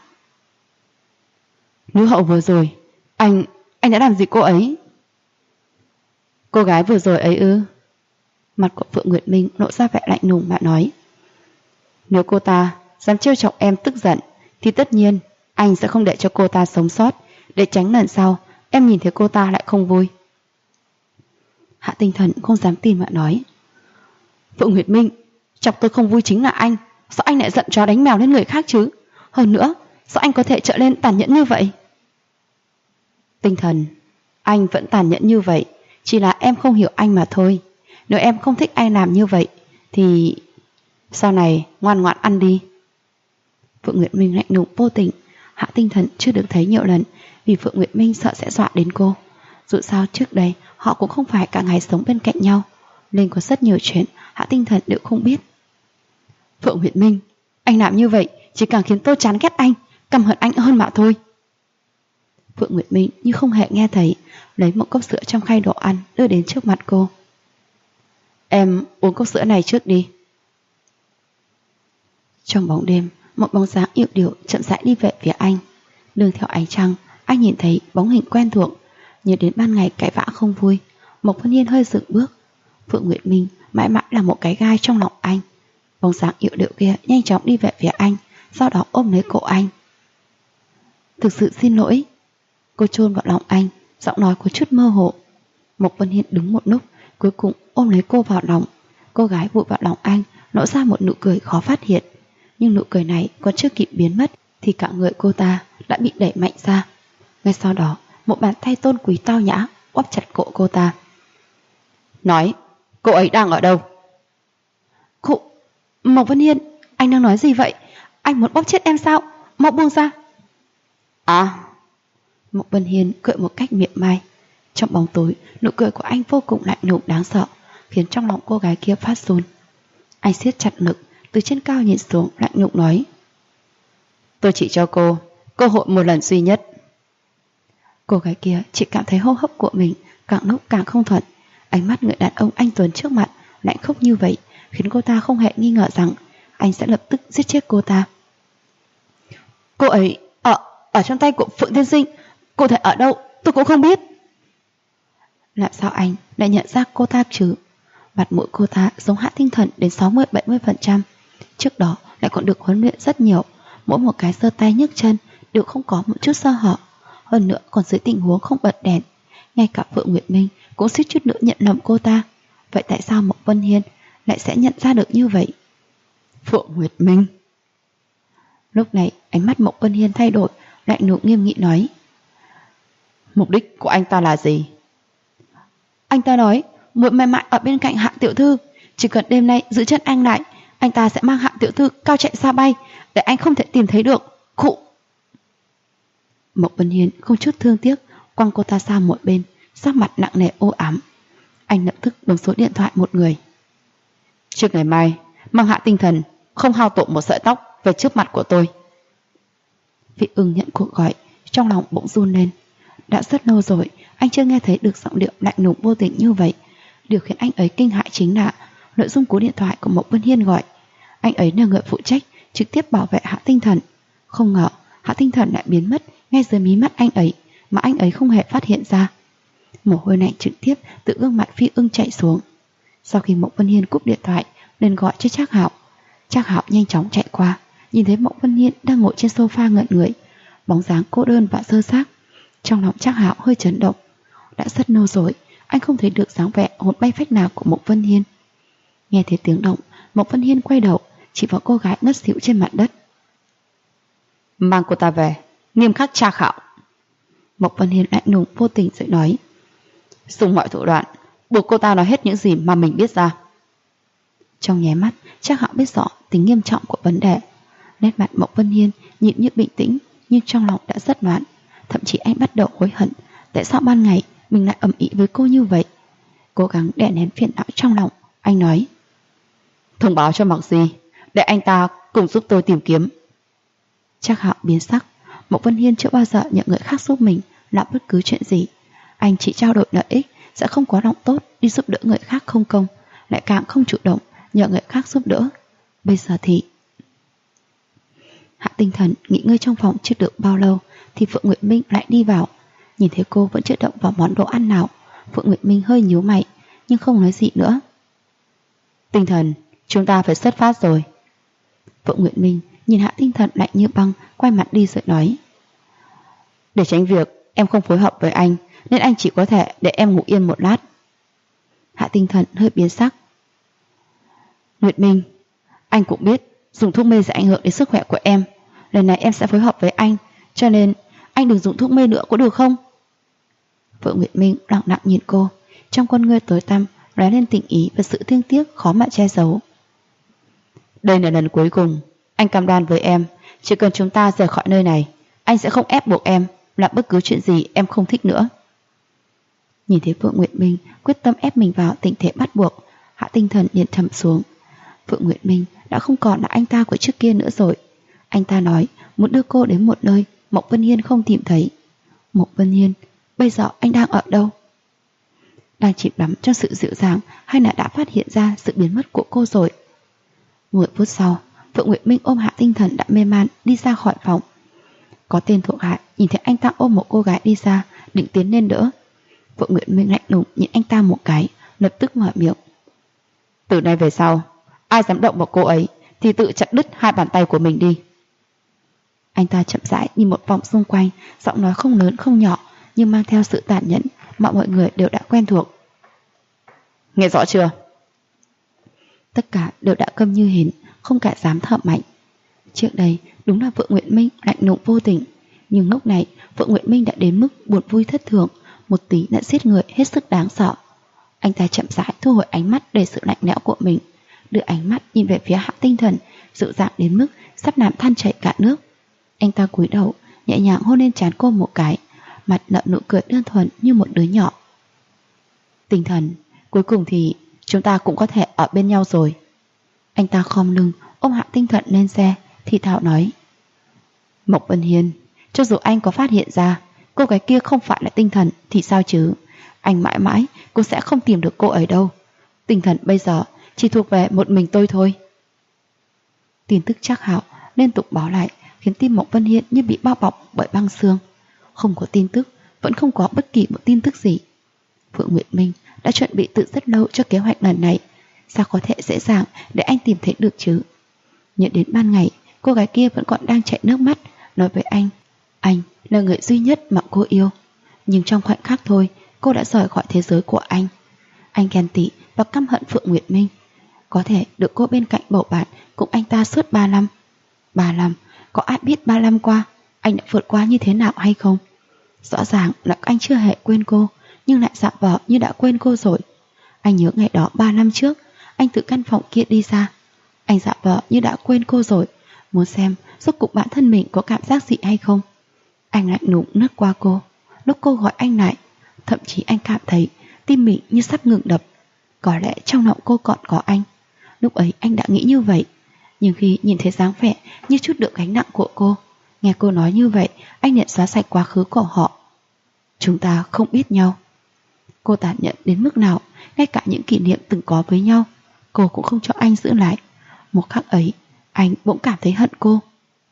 Nữ hậu vừa rồi anh đã làm gì cô ấy? Cô gái vừa rồi ấy ư? Mặt của Phượng Nguyệt Minh lộ ra vẻ lạnh lùng mà nói. Nếu cô ta dám trêu chọc em tức giận thì tất nhiên anh sẽ không để cho cô ta sống sót, để tránh lần sau em nhìn thấy cô ta lại không vui. Hạ Tinh Thần không dám tin mà nói. Phượng Nguyệt Minh, chọc tôi không vui chính là anh. Sao anh lại giận chó đánh mèo lên người khác chứ? Hơn nữa, sao anh có thể trở lên tàn nhẫn như vậy? Tinh Thần, anh vẫn tàn nhẫn như vậy, chỉ là em không hiểu anh mà thôi. Nếu em không thích anh làm như vậy thì sau này ngoan ngoãn ăn đi. Phượng Nguyệt Minh lạnh lùng vô tình. Hạ Tinh Thần chưa được thấy nhiều lần vì Phượng Nguyệt Minh sợ sẽ dọa đến cô. Dù sao trước đây họ cũng không phải cả ngày sống bên cạnh nhau, nên có rất nhiều chuyện Hạ Tinh Thần đều không biết. Phượng Nguyệt Minh, anh làm như vậy chỉ càng khiến tôi chán ghét anh, căm hận anh hơn mà thôi. Phượng Nguyệt Minh như không hề nghe thấy, lấy một cốc sữa trong khay đồ ăn đưa đến trước mặt cô. Em uống cốc sữa này trước đi. Trong bóng đêm, một bóng dáng yểu điệu chậm rãi đi về phía anh. Nương theo ánh trăng, anh nhìn thấy bóng hình quen thuộc. Nhớ đến ban ngày cãi vã không vui, Mộc Vân Hiên hơi dừng bước. Phượng Nguyệt Minh mãi mãi là một cái gai trong lòng anh. Bóng dáng yểu điệu kia nhanh chóng đi về phía anh, sau đó ôm lấy cổ anh. Thực sự xin lỗi. Cô chôn vào lòng anh, giọng nói có chút mơ hồ. Mộc Vân Hiên đứng một lúc, cuối cùng ôm lấy cô vào lòng. Cô gái vụt vào lòng anh, nở ra một nụ cười khó phát hiện. Nhưng nụ cười này còn chưa kịp biến mất thì cả người cô ta đã bị đẩy mạnh ra. Ngay sau đó, một bàn tay tôn quý tao nhã bóp chặt cổ cô ta. Nói, cô ấy đang ở đâu? Cô... Mộc Vân Hiên, anh đang nói gì vậy? Anh muốn bóp chết em sao? Mau buông ra. À... Mộc Vân Hiên cười một cách mỉa mai. Trong bóng tối, nụ cười của anh vô cùng lạnh lùng đáng sợ, khiến trong lòng cô gái kia phát run. Anh siết chặt ngực, từ trên cao nhìn xuống lạnh lùng nói. Tôi chỉ cho cô cơ hội một lần duy nhất. Cô gái kia chỉ cảm thấy hô hấp của mình càng lúc càng không thuận. Ánh mắt người đàn ông anh tuấn trước mặt lạnh khốc như vậy, khiến cô ta không hề nghi ngờ rằng anh sẽ lập tức giết chết cô ta. Cô ấy ở trong tay của Phượng Tiên Sinh, cụ thể ở đâu tôi cũng không biết. Làm sao anh lại nhận ra cô ta chứ? Mặt mũi cô ta giống Hạ Tinh Thần đến 60-70%. Trước đó lại còn được huấn luyện rất nhiều, mỗi một cái giơ tay nhấc chân đều không có một chút sơ hở. Hơn nữa còn dưới tình huống không bật đèn, ngay cả Phượng Nguyệt Minh cũng suýt chút nữa nhận lầm cô ta. Vậy tại sao Mộc Vân Hiên lại sẽ nhận ra được như vậy? Phượng Nguyệt Minh. Lúc này ánh mắt Mộc Vân Hiên thay đổi, lạnh lùng nghiêm nghị nói: Mục đích của anh ta là gì? Anh ta nói muốn mãi mãi ở bên cạnh Hạ tiểu thư, chỉ cần đêm nay giữ chân anh lại, anh ta sẽ mang Hạ tiểu thư cao chạy xa bay, để anh không thể tìm thấy được. Khụ. Mộc Vân Hiên không chút thương tiếc quăng cô ta sang một bên, sắc mặt nặng nề u ám. Anh lập tức bấm số điện thoại một người. Trước ngày mai mang Hạ Tinh Thần không hao tổn một sợi tóc về trước mặt của tôi. Vị Ưng nhận cuộc gọi, trong lòng bỗng run lên. Đã rất lâu rồi anh chưa nghe thấy được giọng điệu lạnh lùng vô tình như vậy. Điều khiến anh ấy kinh hãi chính là nội dung cú điện thoại của Mộc Vân Hiên gọi. Anh ấy là người phụ trách trực tiếp bảo vệ Hạ Tinh Thần. Không ngờ Hạ Tinh Thần lại biến mất ngay dưới mí mắt anh ấy, mà anh ấy không hề phát hiện ra. Mồ hôi lạnh trực tiếp từ gương mặt Phi Ưng chạy xuống. Sau khi Mộc Vân Hiên cúp điện thoại nên gọi cho Trác Hạo. Trác Hạo nhanh chóng chạy qua, nhìn thấy Mộc Vân Hiên đang ngồi trên sofa ngẩn người, bóng dáng cô đơn và sơ xác. Trong lòng Trác Hạo hơi chấn động. Đã rất lâu rồi anh không thấy được dáng vẻ hồn bay phách nào của Mộc Vân Hiên. Nghe thấy tiếng động, Mộc Vân Hiên quay đầu, chỉ vào cô gái ngất xỉu trên mặt đất. Mang cô ta về, nghiêm khắc tra khảo. Mộc Vân Hiên lạnh lùng vô tình rồi nói. Dùng mọi thủ đoạn buộc cô ta nói hết những gì mà mình biết ra. Trong nháy mắt, Trác Hạo biết rõ tính nghiêm trọng của vấn đề. Nét mặt Mộc Vân Hiên nhìn như bình tĩnh, nhưng trong lòng đã rất loạn. Thậm chí anh bắt đầu hối hận tại sao ban ngày mình lại ầm ĩ với cô như vậy. Cố gắng đè nén phiền não trong lòng, anh nói. Thông báo cho Mạc Di, để anh ta cùng giúp tôi tìm kiếm. Trác Hạo biến sắc. Mộc Vân Hiên chưa bao giờ nhận người khác giúp mình làm bất cứ chuyện gì. Anh chỉ trao đổi lợi ích, sẽ không có lòng tốt đi giúp đỡ người khác không công, lại càng không chủ động nhờ người khác giúp đỡ. Bây giờ thì Hạ Tinh Thần nghỉ ngơi trong phòng chưa được bao lâu thì Phượng Nguyệt Minh lại đi vào. Nhìn thấy cô vẫn chưa động vào món đồ ăn nào, Phượng Nguyệt Minh hơi nhíu mày nhưng không nói gì nữa. Tinh Thần, chúng ta phải xuất phát rồi. Phượng Nguyệt Minh nhìn Hạ Tinh Thần lạnh như băng, quay mặt đi rồi nói. Để tránh việc em không phối hợp với anh, nên anh chỉ có thể để em ngủ yên một lát. Hạ Tinh Thần hơi biến sắc. Nguyệt Minh, anh cũng biết dùng thuốc mê sẽ ảnh hưởng đến sức khỏe của em. Lần này em sẽ phối hợp với anh, cho nên anh đừng dùng thuốc mê nữa có được không? Phượng Nguyệt Minh lặng lặng nhìn cô, trong con ngươi tối tăm lóe lên tình ý và sự thương tiếc khó mà che giấu. Đây là lần cuối cùng, anh cam đoan với em, chỉ cần chúng ta rời khỏi nơi này, anh sẽ không ép buộc em làm bất cứ chuyện gì em không thích nữa. Nhìn thấy Phượng Nguyệt Minh quyết tâm ép mình vào tình thế bắt buộc, Hạ Tinh Thần liền trầm xuống. Phượng Nguyệt Minh đã không còn là anh ta của trước kia nữa rồi. Anh ta nói muốn đưa cô đến một nơi Mộc Vân Hiên không tìm thấy. Mộc Vân Hiên, bây giờ anh đang ở đâu? Đang chìm đắm trong sự dịu dàng hay là đã phát hiện ra sự biến mất của cô rồi? 10 phút sau, Phượng Nguyệt Minh ôm Hạ Tinh Thần đã mê man đi ra khỏi phòng. Có tên thuộc hạ nhìn thấy anh ta ôm một cô gái đi ra, định tiến lên đỡ. Phượng Nguyệt Minh lạnh lùng nhìn anh ta một cái, lập tức mở miệng. Từ nay về sau, ai dám động vào cô ấy thì tự chặt đứt hai bàn tay của mình đi. Anh ta chậm rãi nhìn một vòng xung quanh, giọng nói không lớn không nhỏ nhưng mang theo sự tàn nhẫn mà mọi người đều đã quen thuộc. Nghe rõ chưa? Tất cả đều đã câm như hến, không cả dám thở mạnh. Trước đây đúng là Phượng Nguyệt Minh lạnh lùng vô tình, nhưng lúc này Phượng Nguyệt Minh đã đến mức buồn vui thất thường, một tí đã giết người hết sức đáng sợ. Anh ta chậm rãi thu hồi ánh mắt đầy sự lạnh lẽo của mình, đưa ánh mắt nhìn về phía Hạ Tinh Thần, dịu dàng đến mức sắp làm than chảy cả nước. Anh ta cúi đầu nhẹ nhàng hôn lên trán cô một cái, mặt nở nụ cười đơn thuần như một đứa nhỏ. Tinh Thần, cuối cùng thì chúng ta cũng có thể ở bên nhau rồi. Anh ta khom lưng ôm Hạ Tinh Thần lên xe, thì thào nói. Mộc Vân Hiên, cho dù anh có phát hiện ra cô gái kia không phải là Tinh Thần thì sao chứ, anh mãi mãi cũng sẽ không tìm được cô ấy đâu. Tinh Thần bây giờ chỉ thuộc về một mình tôi thôi. Tin tức Trác Hạo liên tục báo lại khiến tim Mộc Vân Hiên như bị bao bọc bởi băng xương. Không có tin tức, vẫn không có bất kỳ một tin tức gì. Phượng Nguyệt Minh đã chuẩn bị từ rất lâu cho kế hoạch lần này, Sao có thể dễ dàng để anh tìm thấy được chứ? Nhớ đến ban ngày, cô gái kia vẫn còn đang chảy nước mắt nói với anh là người duy nhất mà cô yêu. Nhưng trong khoảnh khắc thôi, cô đã rời khỏi thế giới của anh. Anh ghen tị và căm hận Phượng Nguyệt Minh. Có thể được cô bên cạnh bầu bạn cùng anh ta suốt 3 năm. 3 năm, có ai biết 3 năm qua anh đã vượt qua như thế nào hay không? Rõ ràng là anh chưa hề quên cô, nhưng lại giả vờ như đã quên cô rồi. Anh nhớ ngày đó 3 năm trước, anh từ căn phòng kia đi ra. Anh giả vờ như đã quên cô rồi, muốn xem rốt cuộc bản thân mình có cảm giác gì hay không. Anh lạnh lùng lướt qua cô, lúc cô gọi anh lại, thậm chí anh cảm thấy tim mình như sắp ngừng đập. Có lẽ trong lòng cô còn có anh. Lúc ấy anh đã nghĩ như vậy. Nhưng khi nhìn thấy dáng vẻ như chút được gánh nặng của cô, nghe cô nói như vậy, anh liền xóa sạch quá khứ của họ. Chúng ta không biết nhau. Cô tàn nhẫn đến mức nào, ngay cả những kỷ niệm từng có với nhau cô cũng không cho anh giữ lại. Một khắc ấy, anh bỗng cảm thấy hận cô.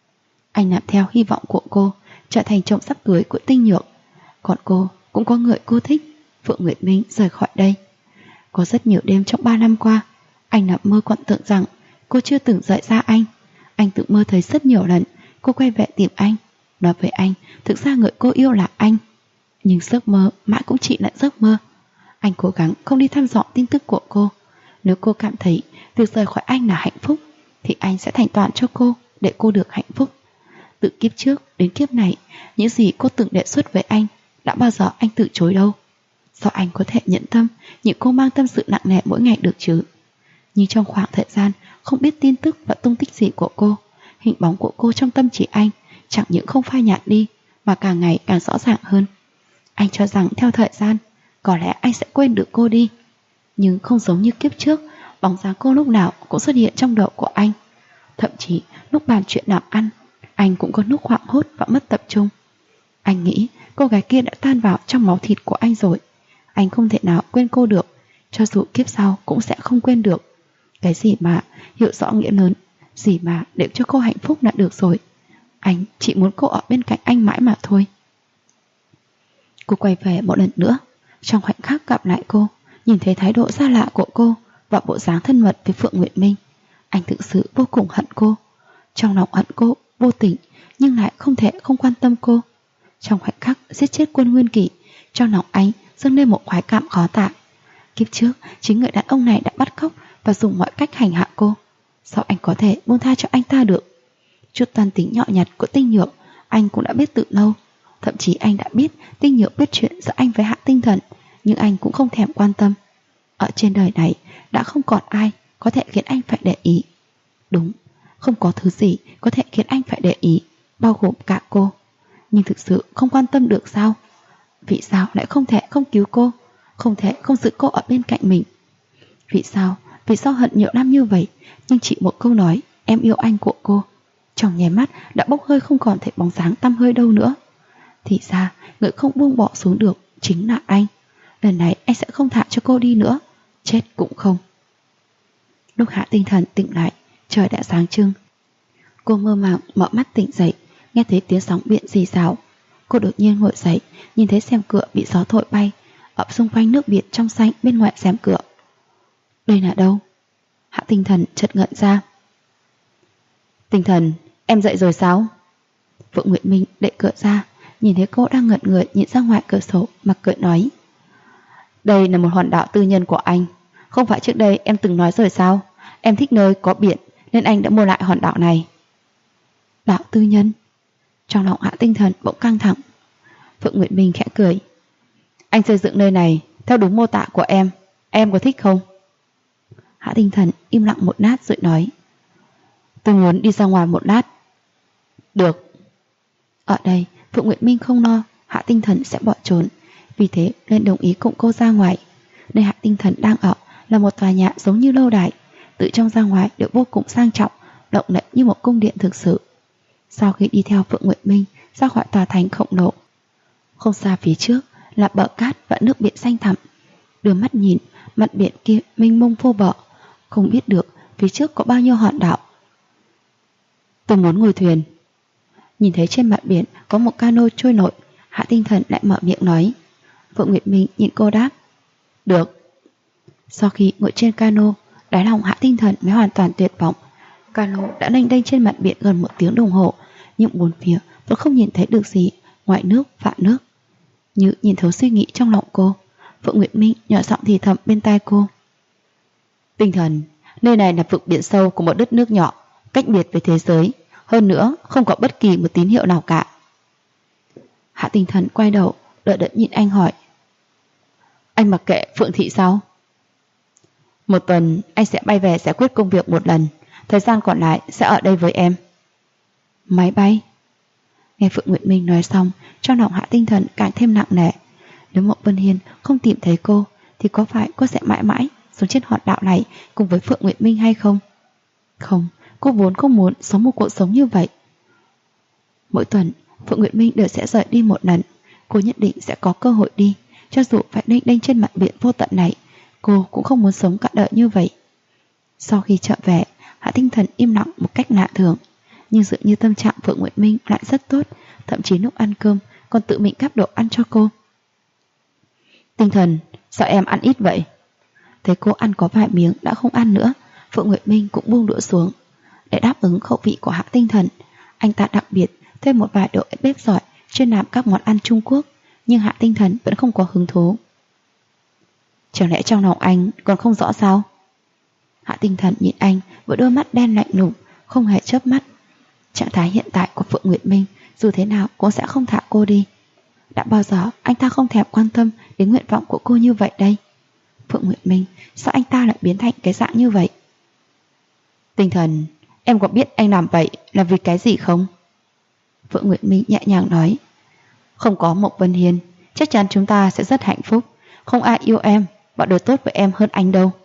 Anh làm theo hy vọng của cô, trở thành chồng sắp cưới của Tinh Nhược. Còn cô cũng có người cô thích. Phượng Nguyệt Minh rời khỏi đây. Có rất nhiều đêm trong 3 năm qua, anh nằm mơ còn tưởng rằng cô chưa từng rời xa anh. Anh tự mơ thấy rất nhiều lần cô quay về tìm anh, nói với anh thực ra người cô yêu là anh. Nhưng giấc mơ mãi cũng chỉ là giấc mơ. Anh cố gắng không đi thăm dò tin tức của cô. Nếu cô cảm thấy việc rời khỏi anh là hạnh phúc, thì anh sẽ thành toàn cho cô để cô được hạnh phúc. Từ kiếp trước đến kiếp này, những gì cô từng đề xuất với anh đã bao giờ anh từ chối đâu. Sao anh có thể nhẫn tâm những cô mang tâm sự nặng nề mỗi ngày được chứ? Nhưng trong khoảng thời gian không biết tin tức và tung tích gì của cô, hình bóng của cô trong tâm trí anh chẳng những không phai nhạt đi, mà càng ngày càng rõ ràng hơn. Anh cho rằng theo thời gian, có lẽ anh sẽ quên được cô đi. Nhưng không giống như kiếp trước, bóng dáng cô lúc nào cũng xuất hiện trong đầu của anh. Thậm chí lúc bàn chuyện làm ăn, anh cũng có lúc hoảng hốt và mất tập trung. Anh nghĩ cô gái kia đã tan vào trong máu thịt của anh rồi. Anh không thể nào quên cô được, cho dù kiếp sau cũng sẽ không quên được. Cái gì mà hiểu rõ nghĩa lớn, gì mà để cho cô hạnh phúc là được rồi. Anh chỉ muốn cô ở bên cạnh anh mãi mà thôi. Cô quay về một lần nữa. Trong khoảnh khắc gặp lại cô, nhìn thấy thái độ xa lạ của cô và bộ dáng thân mật với Phượng Nguyệt Minh, anh thực sự vô cùng hận cô. Trong lòng hận cô vô tình, nhưng lại không thể không quan tâm cô. Trong khoảnh khắc giết chết Quân Nguyên Kỷ, trong lòng anh dâng lên một khoái cảm khó tả. Kiếp trước, chính người đàn ông này đã bắt cóc và dùng mọi cách hành hạ cô. Sao anh có thể buông tha cho anh ta được? Chút toan tính nhỏ nhặt của Tinh Nhược anh cũng đã biết từ lâu. Thậm chí anh đã biết Tinh Nhược biết chuyện giữa anh với Hạ Tinh Thần, nhưng anh cũng không thèm quan tâm. Ở trên đời này đã không còn ai có thể khiến anh phải để ý. Đúng, không có thứ gì có thể khiến anh phải để ý, bao gồm cả cô. Nhưng thực sự không quan tâm được sao? Vì sao lại không thể không cứu cô, không thể không giữ cô ở bên cạnh mình? Vì sao hận nhiều năm như vậy, nhưng chỉ một câu nói em yêu anh của cô, trong nháy mắt đã bốc hơi không còn thấy bóng dáng tăm hơi đâu nữa. Thì ra người không buông bỏ xuống được chính là anh. Lần này anh sẽ không thả cho cô đi nữa, chết cũng không. Lúc Hạ Tinh Thần tỉnh lại, trời đã sáng trưng. Cô mơ màng mở mắt tỉnh dậy, nghe thấy tiếng sóng biển rì rào. Cô đột nhiên ngồi dậy, nhìn thấy rèm cửa bị gió thổi bay, ở xung quanh nước biển trong xanh bên ngoài rèm cửa. Đây là đâu? Hạ Tinh Thần chợt ngẩn ra. Tinh Thần, em dậy rồi sao? Phượng Nguyệt Minh đẩy cửa ra, nhìn thấy cô đang ngẩn người nhìn ra ngoài cửa sổ, mặc cười nói: đây là một hòn đảo tư nhân của anh. Không phải trước đây em từng nói rồi sao? Em thích nơi có biển nên anh đã mua lại hòn đảo này. Đảo tư nhân? Trong lòng Hạ Tinh Thần bỗng căng thẳng. Phượng Nguyệt Minh khẽ cười: anh xây dựng nơi này theo đúng mô tả của em có thích không? Hạ Tinh Thần im lặng một lát rồi nói: tôi muốn đi ra ngoài một lát. Được. Ở đây Phượng Nguyệt Minh không lo Hạ Tinh Thần sẽ bỏ trốn, vì thế nên đồng ý cùng cô ra ngoài. Nơi Hạ Tinh Thần đang ở là một tòa nhà giống như lâu đài, từ trong ra ngoài đều vô cùng sang trọng, lộng lẫy như một cung điện thực sự. Sau khi đi theo Phượng Nguyệt Minh ra khỏi tòa thành khổng lồ, không xa phía trước là bờ cát và nước biển xanh thẳm. Đưa mắt nhìn, mặt biển kia mênh mông vô bờ, không biết được phía trước có bao nhiêu hòn đảo. Tôi muốn ngồi thuyền. Nhìn thấy trên mặt biển có một cano trôi nổi, Hạ Tinh Thần lại mở miệng nói. Phượng Nguyệt Minh nhìn cô đáp: được. Sau khi ngồi trên cano, Đáy lòng Hạ Tinh Thần mới hoàn toàn tuyệt vọng. Cano đã lênh đênh trên mặt biển gần 1 tiếng đồng hồ, nhưng bốn phía vẫn không nhìn thấy được gì ngoài nước và nước. Như nhìn thấu suy nghĩ trong lòng cô, Phượng Nguyệt Minh nhỏ giọng thì thầm bên tai cô. Tinh Thần, nơi này là vực biển sâu của một đất nước nhỏ, cách biệt với thế giới, hơn nữa không có bất kỳ một tín hiệu nào cả. Hạ Tinh Thần quay đầu, đỡ đẫn nhìn anh hỏi. Anh mặc kệ Phượng Thị sao? 1 tuần anh sẽ bay về giải quyết công việc 1 lần, thời gian còn lại sẽ ở đây với em. Máy bay? Nghe Phượng Nguyệt Minh nói xong, trong lòng Hạ Tinh Thần càng thêm nặng nề. Nếu Mộng Vân Hiên không tìm thấy cô, thì có phải cô sẽ mãi mãi sống trên hòn đảo này cùng với Phượng Nguyệt Minh hay không? Không, cô vốn không muốn sống một cuộc sống như vậy. Mỗi tuần Phượng Nguyệt Minh đều sẽ rời đi 1 lần. Cô nhất định sẽ có cơ hội đi. Cho dù phải lênh đênh trên mặt biển vô tận này, cô cũng không muốn sống cả đời như vậy. Sau khi trở về, Hạ Tinh Thần im lặng một cách lạ thường. Nhưng dường như tâm trạng Phượng Nguyệt Minh lại rất tốt. Thậm chí lúc ăn cơm còn tự mình gắp đồ ăn cho cô. Tinh Thần, sao em ăn ít vậy? Thấy cô ăn có vài miếng đã không ăn nữa, Phượng Nguyệt Minh cũng buông đũa xuống. Để đáp ứng khẩu vị của Hạ Tinh Thần, anh ta đặc biệt thuê một vài đội bếp giỏi chuyên làm các món ăn Trung Quốc. Nhưng Hạ Tinh Thần vẫn không có hứng thú. Chẳng lẽ trong lòng anh còn không rõ sao? Hạ Tinh Thần nhìn anh với đôi mắt đen lạnh lùng, không hề chớp mắt. Trạng thái hiện tại của Phượng Nguyệt Minh dù thế nào cũng sẽ không thả cô đi. Đã bao giờ anh ta không thèm quan tâm đến nguyện vọng của cô như vậy đây? Phượng Nguyệt Minh, sao anh ta lại biến thành cái dạng như vậy? Tinh Thần, em có biết anh làm vậy là vì cái gì không? Phượng Nguyệt Minh nhẹ nhàng nói. Không có Mộng Vân Hiên, chắc chắn chúng ta sẽ rất hạnh phúc. Không ai yêu em và đối tốt với em hơn anh đâu.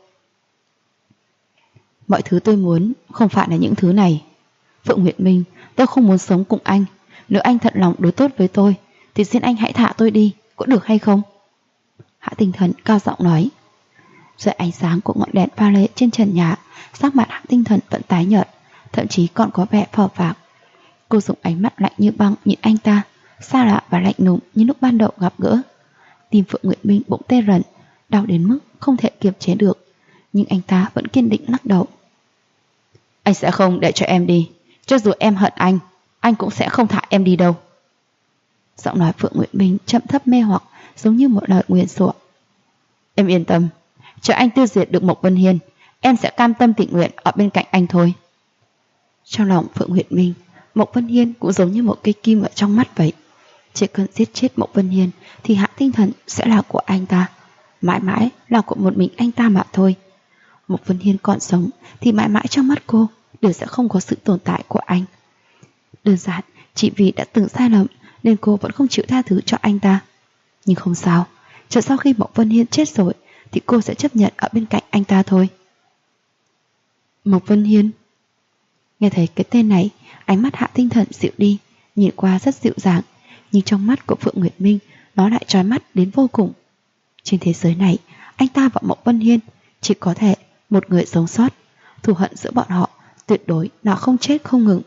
Mọi thứ tôi muốn không phải là những thứ này. Phượng Nguyệt Minh, tôi không muốn sống cùng anh. Nếu anh thật lòng đối tốt với tôi thì xin anh hãy thả tôi đi, có được hay không? Hạ Tinh Thần cao giọng nói. Dưới ánh sáng của ngọn đèn pha lê trên trần nhà, sắc mặt Hạ Tinh Thần vẫn tái nhợt, thậm chí còn có vẻ phờ phạc. Cô dùng ánh mắt lạnh như băng nhìn anh ta, xa lạ và lạnh lùng như lúc ban đầu gặp gỡ. Tim Phượng Nguyệt Minh bỗng tê rần, đau đến mức không thể kiềm chế được. Nhưng anh ta vẫn kiên định lắc đầu. Anh sẽ không để cho em đi. Cho dù em hận anh cũng sẽ không thả em đi đâu. Giọng nói Phượng Nguyệt Minh chậm thấp mê hoặc, giống như một lời nguyền rủa. Em yên tâm, chờ anh tiêu diệt được Mộc Vân Hiên, em sẽ cam tâm tình nguyện ở bên cạnh anh thôi. Trong lòng Phượng Nguyệt Minh, Mộc Vân Hiên cũng giống như một cây kim ở trong mắt vậy. Chỉ cần giết chết Mộc Vân Hiên thì Hạ Tinh Thần sẽ là của anh ta, mãi mãi là của một mình anh ta mà thôi. Mộc Vân Hiên còn sống thì mãi mãi trong mắt cô đều sẽ không có sự tồn tại của anh. Đơn giản chỉ vì đã từng sai lầm nên cô vẫn không chịu tha thứ cho anh ta. Nhưng không sao, chờ sau khi Mộc Vân Hiên chết rồi thì cô sẽ chấp nhận ở bên cạnh anh ta thôi. Mộc Vân Hiên. Nghe thấy cái tên này, ánh mắt Hạ Tinh Thần dịu đi, nhìn qua rất dịu dàng, nhưng trong mắt của Phượng Nguyệt Minh nó lại trói mắt đến vô cùng. Trên thế giới này, anh ta và Mộc Vân Hiên chỉ có thể một người sống sót. Thù hận giữa bọn họ tuyệt đối nó không chết không ngừng.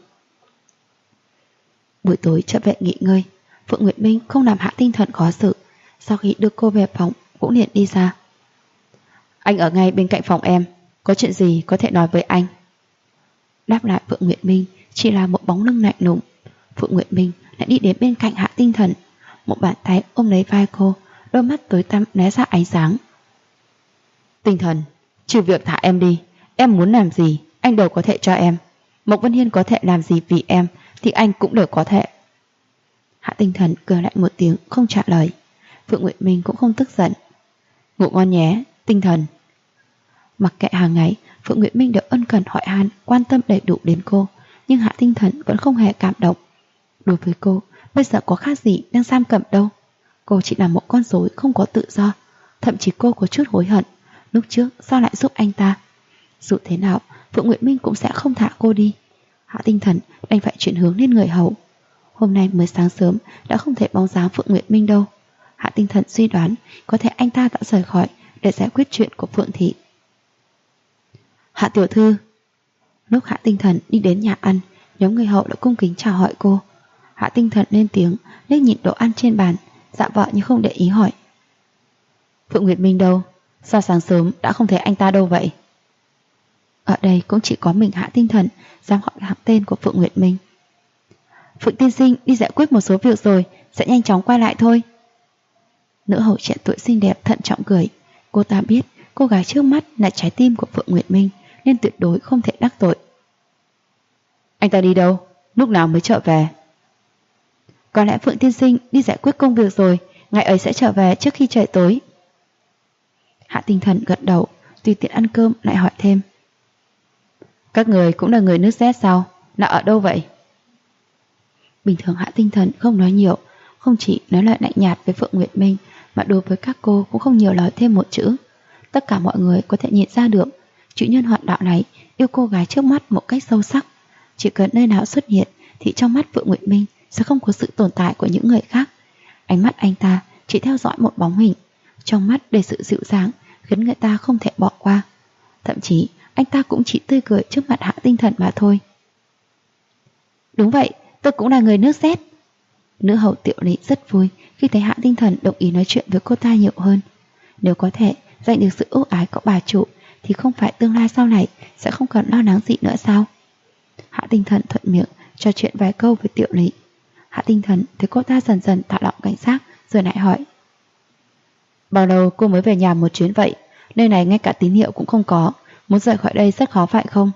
Buổi tối trở về nghỉ ngơi, Phượng Nguyệt Minh không làm Hạ Tinh Thần khó xử. Sau khi đưa cô về phòng cũng liền đi ra. Anh ở ngay bên cạnh phòng em, có chuyện gì có thể nói với anh. Đáp lại Phượng Nguyệt Minh chỉ là một bóng lưng lạnh lùng. Phượng Nguyệt Minh lại đi đến bên cạnh Hạ Tinh Thần, một bàn tay ôm lấy vai cô, đôi mắt tối tăm lóe ra ánh sáng. Tinh Thần, trừ việc thả em đi, em muốn làm gì anh đều có thể cho em. Mộc Vân Hiên có thể làm gì vì em thì anh cũng đều có thể. Hạ Tinh Thần cười lại một tiếng không trả lời. Phượng Nguyệt Minh cũng không tức giận. Ngủ ngon nhé, Tinh Thần. Mặc kệ hàng ngày Phượng Nguyệt Minh đều ân cần hỏi han, quan tâm đầy đủ đến cô, nhưng Hạ Tinh Thần vẫn không hề cảm động. Đối với cô, bây giờ có khác gì đang giam cầm đâu. Cô chỉ là một con rối không có tự do. Thậm chí cô có chút hối hận lúc trước sao lại giúp anh ta. Dù thế nào Phượng Nguyệt Minh cũng sẽ không thả cô đi. Hạ Tinh Thần đành phải chuyển hướng lên người hầu. Hôm nay mới sáng sớm đã không thể bóng dáng Phượng Nguyệt Minh đâu. Hạ Tinh Thần suy đoán có thể anh ta đã rời khỏi để giải quyết chuyện của Phượng Thị. Hạ tiểu thư. Lúc Hạ Tinh Thần đi đến nhà ăn, nhóm người hậu đã cung kính chào hỏi cô. Hạ Tinh Thần lên tiếng, liếc nhìn đồ ăn trên bàn, dạ vợ như không để ý hỏi. Phượng Nguyệt Minh đâu? Sao sáng sớm đã không thấy anh ta đâu vậy? Ở đây cũng chỉ có mình Hạ Tinh Thần dám gọi hạng tên của Phượng Nguyệt Minh. Phượng tiên sinh đi giải quyết một số việc rồi, sẽ nhanh chóng quay lại thôi. Nữ hầu trẻ tuổi xinh đẹp thận trọng cười. Cô ta biết cô gái trước mắt là trái tim của Phượng Nguyệt Minh, nên tuyệt đối không thể đắc tội. Anh ta đi đâu? Lúc nào mới trở về? Có lẽ Phượng tiên sinh đi giải quyết công việc rồi, ngày ấy sẽ trở về trước khi trời tối. Hạ Tinh Thần gật đầu, tùy tiện ăn cơm lại hỏi thêm. Các người cũng là người nước Z sao? Là ở đâu vậy? Bình thường Hạ Tinh Thần không nói nhiều, không chỉ nói lời lạnh nhạt với Phượng Nguyệt Minh, mà đối với các cô cũng không nhiều lời thêm một chữ. Tất cả mọi người có thể nhìn ra được chủ nhân hoạt đạo này yêu cô gái trước mắt một cách sâu sắc. Chỉ cần nơi nào xuất hiện thì trong mắt Phượng Nguyệt Minh sẽ không có sự tồn tại của những người khác. Ánh mắt anh ta chỉ theo dõi một bóng hình, trong mắt đầy sự dịu dàng khiến người ta không thể bỏ qua. Thậm chí anh ta cũng chỉ tươi cười trước mặt Hạ Tinh Thần mà thôi. Đúng vậy, tôi cũng là người nước Z. Nữ hầu Tiểu Lý rất vui khi thấy Hạ Tinh Thần đồng ý nói chuyện với cô ta nhiều hơn. Nếu có thể giành được sự ưu ái của bà chủ thì không phải tương lai sau này sẽ không còn lo lắng gì nữa sao? Hạ Tinh Thần thuận miệng trò chuyện vài câu với Tiểu Lý. Hạ Tinh Thần thấy cô ta dần dần thả lỏng cảnh giác rồi lại hỏi. Bao lâu cô mới về nhà một chuyến vậy? Nơi này ngay cả tín hiệu cũng không có, muốn rời khỏi đây rất khó phải không?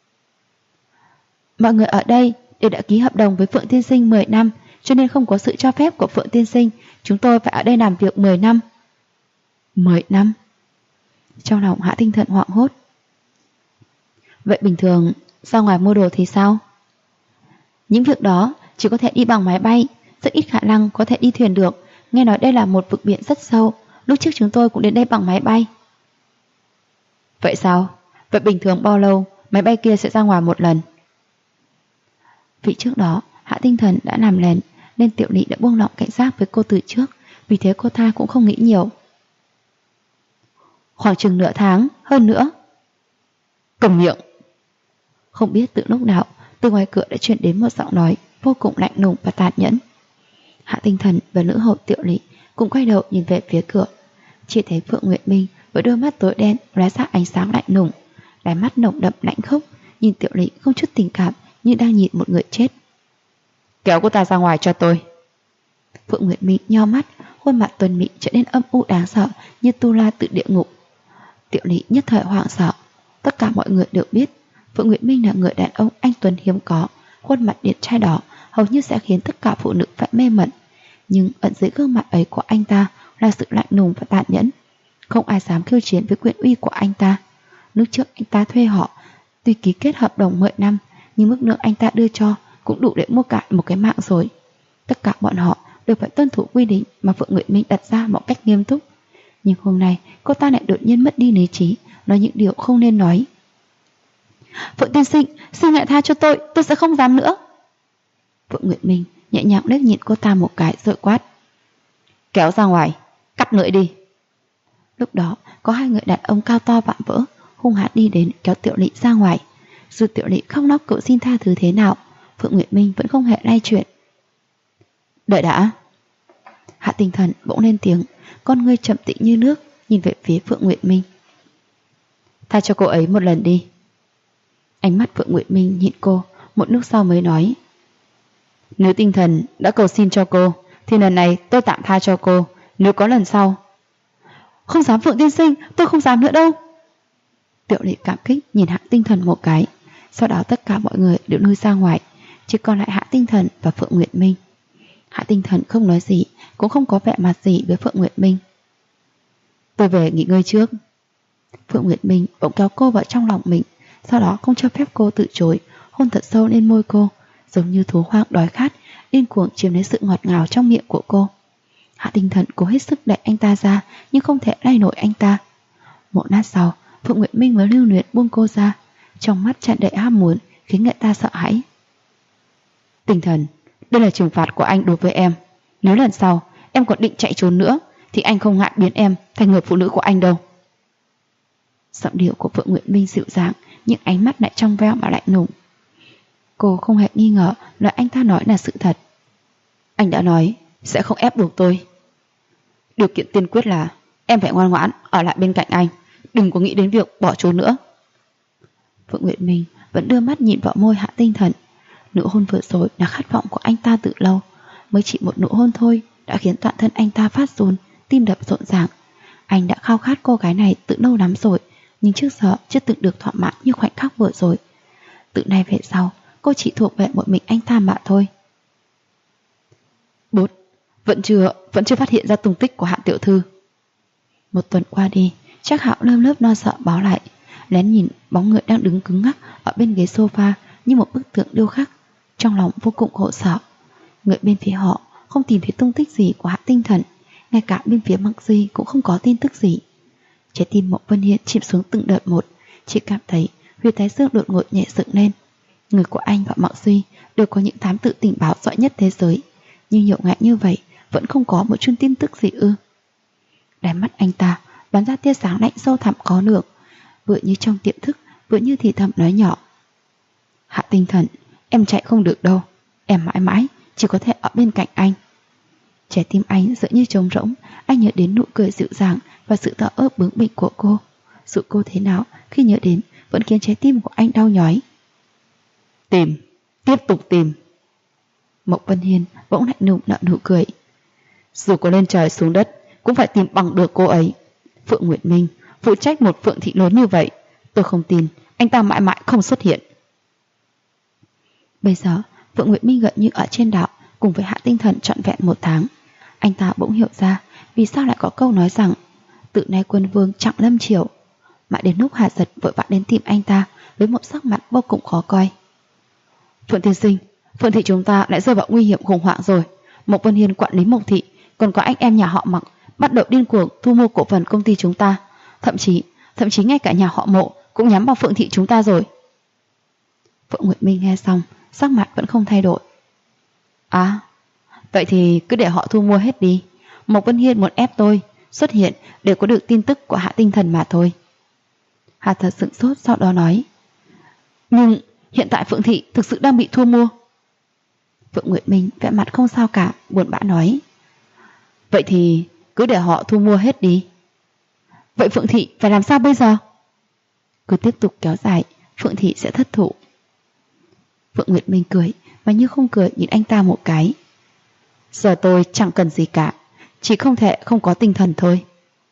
Mọi người ở đây đều đã ký hợp đồng với Phượng tiên sinh 10 năm, cho nên không có sự cho phép của Phượng tiên sinh, chúng tôi phải ở đây làm việc 10 năm. 10 năm? Trong lòng Hạ Tinh Thần hoảng hốt. Vậy bình thường ra ngoài mua đồ thì sao? Những việc đó chỉ có thể đi bằng máy bay, rất ít khả năng có thể đi thuyền được. Nghe nói đây là một vực biển rất sâu, lúc trước chúng tôi cũng đến đây bằng máy bay. Vậy sao? Vậy bình thường bao lâu máy bay kia sẽ ra ngoài một lần? Vì trước đó Hạ Tinh Thần đã làm lèn nên Tiểu Lý đã buông lỏng cảnh giác với cô từ trước, vì thế cô ta cũng không nghĩ nhiều. Khoảng chừng nửa tháng, hơn nữa. Cầm miệng! Không biết từ lúc nào, từ ngoài cửa đã truyền đến một giọng nói vô cùng lạnh lùng và tàn nhẫn. Hạ Tinh Thần và nữ hầu Tiểu Lý cũng quay đầu nhìn về phía cửa. Chỉ thấy Phượng Nguyệt Minh với đôi mắt tối đen lóe ra ánh sáng lạnh lùng, đáy mắt nồng đậm lãnh khốc, nhìn Tiểu Lý không chút tình cảm như đang nhìn một người chết. Kéo cô ta ra ngoài cho tôi. Phượng Nguyệt Minh nheo mắt, khuôn mặt tuần mỹ trở nên âm u đáng sợ như tu la từ địa ngục. Tiểu Lý nhất thời hoảng sợ. Tất cả mọi người đều biết Phượng Nguyệt Minh là người đàn ông anh tuấn hiếm có, khuôn mặt điển trai đỏ hầu như sẽ khiến tất cả phụ nữ phải mê mẩn. Nhưng ẩn dưới gương mặt ấy của anh ta là sự lạnh lùng và tàn nhẫn. Không ai dám khiêu chiến với quyền uy của anh ta. Lúc trước anh ta thuê họ, tuy ký kết hợp đồng 10 năm, nhưng mức lương anh ta đưa cho cũng đủ để mua cả một cái mạng rồi. Tất cả bọn họ đều phải tuân thủ quy định mà Phượng Nguyệt Minh đặt ra một cách nghiêm túc. Nhưng hôm nay cô ta lại đột nhiên mất đi lý trí, nói những điều không nên nói. Phượng tiên sinh, xin hãy tha cho tôi sẽ không dám nữa. Phượng Nguyệt Minh nhẹ nhàng liếc nhìn cô ta một cái rồi quát. Kéo ra ngoài, cắt lưỡi đi. Lúc đó có hai người đàn ông cao to vạm vỡ hung hãn đi đến kéo Tiểu Lý ra ngoài. Dù Tiểu Lý khóc lóc cầu xin tha thứ thế nào, Phượng Nguyệt Minh vẫn không hề lay chuyện. Đợi đã. Hạ Tinh Thần bỗng lên tiếng, con ngươi trầm tĩnh như nước nhìn về phía Phượng Nguyệt Minh. Tha cho cô ấy một lần đi. Ánh mắt Phượng Nguyệt Minh nhìn cô, một lúc sau mới nói. Nếu Tinh Thần đã cầu xin cho cô thì lần này tôi tạm tha cho cô. Nếu có lần sau. Không dám Phượng tiên sinh, tôi không dám nữa đâu. Tiểu Lý cảm kích nhìn Hạ Tinh Thần một cái. Sau đó tất cả mọi người đều lui ra ngoài, chỉ còn lại Hạ Tinh Thần và Phượng Nguyệt Minh. Hạ Tinh Thần không nói gì, cũng không có vẻ mặt gì với Phượng Nguyệt Minh. Tôi về nghỉ ngơi trước. Phượng Nguyệt Minh bỗng kéo cô vào trong lòng mình, sau đó không cho phép cô từ chối, hôn thật sâu lên môi cô, giống như thú hoang đói khát, điên cuồng chiếm lấy sự ngọt ngào trong miệng của cô. Hạ Tinh Thần cố hết sức đẩy anh ta ra, nhưng không thể lay nổi anh ta. Một lát sau, Phượng Nguyệt Minh mới lưu luyến buông cô ra, trong mắt tràn đầy ham muốn khiến người ta sợ hãi. Tinh Thần, đây là trừng phạt của anh đối với em. Nếu lần sau em còn định chạy trốn nữa thì anh không ngại biến em thành người phụ nữ của anh đâu. Giọng điệu của Phượng Nguyệt Minh dịu dàng, nhưng ánh mắt lại trong veo mà lạnh lùng. Cô không hề nghi ngờ lời anh ta nói là sự thật. Anh đã nói sẽ không ép buộc tôi. Điều kiện tiên quyết là em phải ngoan ngoãn ở lại bên cạnh anh, đừng có nghĩ đến việc bỏ trốn nữa. Phượng Nguyệt Minh vẫn đưa mắt nhìn vào môi Hạ Tinh Thần. Nụ hôn vừa rồi là khát vọng của anh ta từ lâu, mới chỉ một nụ hôn thôi đã khiến toàn thân anh ta phát run, tim đập rộn ràng. Anh đã khao khát cô gái này từ lâu lắm rồi, nhưng trước giờ chưa từng được thỏa mãn như khoảnh khắc vừa rồi. Từ nay về sau, cô chỉ thuộc về một mình anh ta mà thôi. Bốt, vẫn chưa phát hiện ra tung tích của Hạ tiểu thư. Một tuần qua đi, Trác Hạo lớp lớp lo sợ báo lại, lén nhìn bóng người đang đứng cứng ngắc ở bên ghế sofa như một bức tượng điêu khắc, trong lòng vô cùng khổ sở. Người bên phía họ không tìm thấy tung tích gì của Hạ Tinh Thần, ngay cả bên phía Mặc Duy cũng không có tin tức gì. Trái tim Mộc Vân Hiên chìm xuống từng đợt một, chỉ cảm thấy huyệt thái dương đột ngột nhẹ dựng lên. Người của anh và Mặc Duy đều có những thám tử tình báo giỏi nhất thế giới, nhưng nhiều ngày như vậy vẫn không có một chút tin tức gì ư? Đáy mắt anh ta bắn ra tia sáng lạnh sâu thẳm khó lường, vừa như trong tiềm thức, vừa như thì thầm nói nhỏ: Hạ Tinh Thần, em chạy không được đâu, em mãi mãi chỉ có thể ở bên cạnh anh. Trái tim anh dựa như trống rỗng, anh nhớ đến nụ cười dịu dàng và sự thở ơ bướng bỉnh của cô. Dù cô thế nào, khi nhớ đến vẫn khiến trái tim của anh đau nhói. Tìm, tiếp tục tìm. Mộc Vân Hiên bỗng lạnh lùng nở nụ cười. Dù có lên trời xuống đất cũng phải tìm bằng được cô ấy. Phượng Nguyệt Minh phụ trách một phượng thị lớn như vậy, tôi không tin anh ta mãi mãi không xuất hiện. Bây giờ Phượng Nguyệt Minh gần như ở trên đảo cùng với Hạ Tinh Thần trọn vẹn 1 tháng. Anh ta bỗng hiểu ra vì sao lại có câu nói rằng từ nay quân vương trọng lâm triều. Mãi đến lúc Hạ Giật vội vã đến tìm anh ta với một sắc mặt vô cùng khó coi. Phượng tiên sinh, Phượng thị chúng ta lại rơi vào nguy hiểm khủng hoảng rồi. Mộc Vân Hiên quản lý Mộc thị, còn có anh em nhà họ Mặc bắt đầu điên cuồng thu mua cổ phần công ty chúng ta. Thậm chí ngay cả nhà họ Mộ cũng nhắm vào Phượng thị chúng ta rồi. Phượng Nguyệt Minh nghe xong, sắc mặt vẫn không thay đổi. À, vậy thì cứ để họ thu mua hết đi. Mộc Vân Hiên muốn ép tôi xuất hiện để có được tin tức của Hạ Tinh Thần mà thôi. Hạ Thật sửng sốt, sau đó nói: Nhưng hiện tại Phượng thị thực sự đang bị thu mua. Phượng Nguyệt Minh vẻ mặt không sao cả, buồn bã nói: Vậy thì cứ để họ thu mua hết đi. Vậy Phượng thị phải làm sao bây giờ? Cứ tiếp tục kéo dài, Phượng thị sẽ thất thủ. Phượng Nguyệt Minh cười mà như không cười nhìn anh ta một cái. Giờ tôi chẳng cần gì cả, chỉ không thể không có tinh thần thôi.